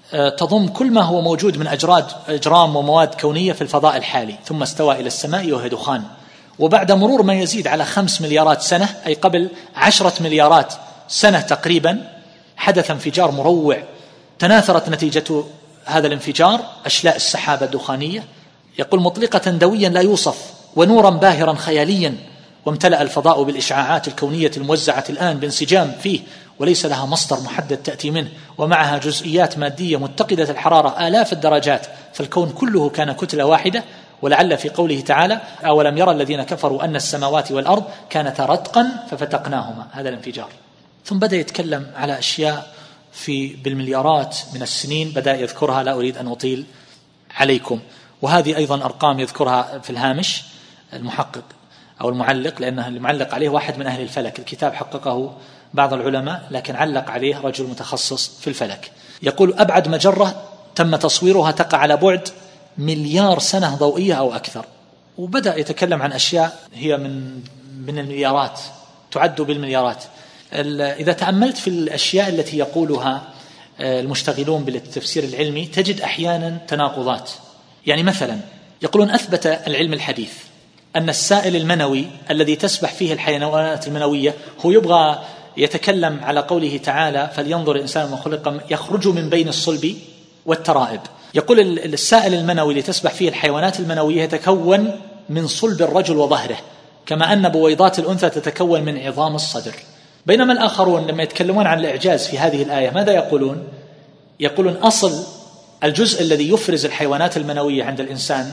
تضم كل ما هو موجود من أجراد أجرام ومواد كونية في الفضاء الحالي، ثم استوى إلى السماء وهي دخان. وبعد مرور ما يزيد على خمس مليارات سنة، أي قبل عشرة مليارات سنة تقريبا، حدث انفجار مروع تناثرت نتيجة هذا الانفجار أشلاء السحابة الدخانية، يقول مطلقة دويا لا يوصف ونورا باهرا خياليا، وامتلأ الفضاء بالإشعاعات الكونية الموزعة الآن بانسجام فيه وليس لها مصدر محدد تأتي منه، ومعها جزئيات مادية متقدة الحرارة آلاف الدرجات، فالكون كله كان كتلة واحدة. ولعل في قوله تعالى أولم يرى الذين كفروا أن السماوات والأرض كانتا رتقا ففتقناهما، هذا الانفجار. ثم بدأ يتكلم على أشياء في بالمليارات من السنين بدأ يذكرها، لا أريد أن أطيل عليكم. وهذه أيضا أرقام يذكرها في الهامش المحقق أو المعلق، لأنه المعلق عليه واحد من أهل الفلك، الكتاب حققه بعض العلماء لكن علق عليه رجل متخصص في الفلك. يقول أبعد مجرة تم تصويرها تقع على بعد مليار سنة ضوئية أو أكثر. وبدأ يتكلم عن أشياء هي من من المليارات، تعد بالمليارات. إذا تأملت في الأشياء التي يقولها المشتغلون بالتفسير العلمي تجد أحيانا تناقضات. يعني مثلا يقولون أثبت العلم الحديث أن السائل المنوي الذي تسبح فيه الحيوانات المنوية هو يبغى يتكلم على قوله تعالى فلينظر الإنسان ما خلق يخرج من بين الصلب والترائب. يقول السائل المنوي اللي تسبح فيه الحيوانات المنوية يتكون من صلب الرجل وظهره، كما أن بويضات الأنثى تتكون من عظام الصدر. بينما الآخرون لما يتكلمون عن الإعجاز في هذه الآية ماذا يقولون؟ يقولون أصل الجزء الذي يفرز الحيوانات المنوية عند الإنسان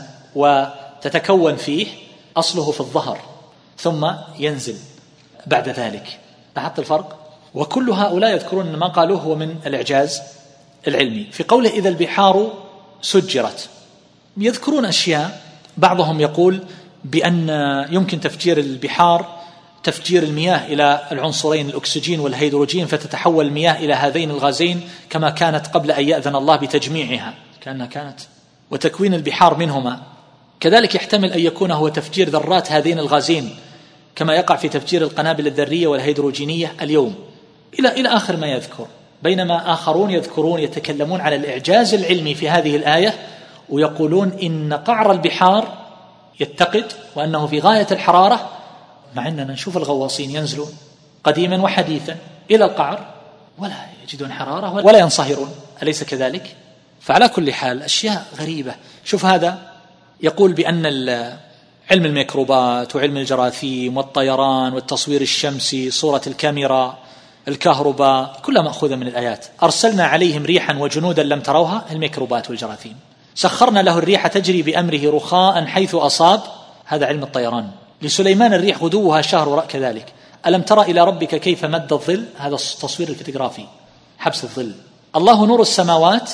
وتتكون فيه أصله في الظهر ثم ينزل بعد ذلك. لاحظت الفرق؟ وكل هؤلاء يذكرون أن ما قالوه هو من الإعجاز العلمي. في قوله إذا البحار سجرت يذكرون أشياء، بعضهم يقول بأن يمكن تفجير البحار تفجير المياه إلى العنصرين الأكسجين والهيدروجين فتتحول المياه إلى هذين الغازين كما كانت قبل أن يأذن الله بتجميعها كأنها كانت، وتكوين البحار منهما. كذلك يحتمل أن يكون هو تفجير ذرات هذين الغازين كما يقع في تفجير القنابل الذرية والهيدروجينية اليوم، إلى إلى آخر ما يذكر. بينما آخرون يذكرون يتكلمون على الإعجاز العلمي في هذه الآية ويقولون إن قعر البحار يتقد وأنه في غاية الحرارة، مع أننا نشوف الغواصين ينزلون قديما وحديثا إلى القعر ولا يجدون حرارة ولا ينصهرون، أليس كذلك؟ فعلى كل حال أشياء غريبة. شوف هذا يقول بأن علم الميكروبات وعلم الجراثيم والطيران والتصوير الشمسي صورة الكاميرا الكهرباء كلها مأخوذة من الآيات. أرسلنا عليهم ريحا وجنودا لم تروها، الميكروبات والجراثيم. سخرنا له الريح تجري بأمره رخاء حيث أصاب، هذا علم الطيران. لسليمان الريح غدوها شهر وراء كذلك. ألم ترى إلى ربك كيف مد الظل، هذا التصوير الفوتوغرافي حبس الظل. الله نور السماوات،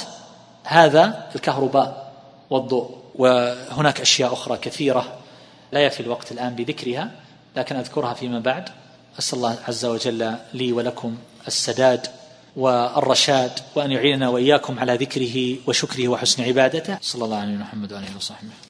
هذا الكهرباء والضوء. وهناك أشياء أخرى كثيرة لا يكفي الوقت الآن بذكرها، لكن أذكرها فيما بعد. أسأل الله عز وجل لي ولكم السداد والرشاد، وأن يعيننا وإياكم على ذكره وشكره وحسن عبادته. صلى الله عليه محمد وآله وصحبه.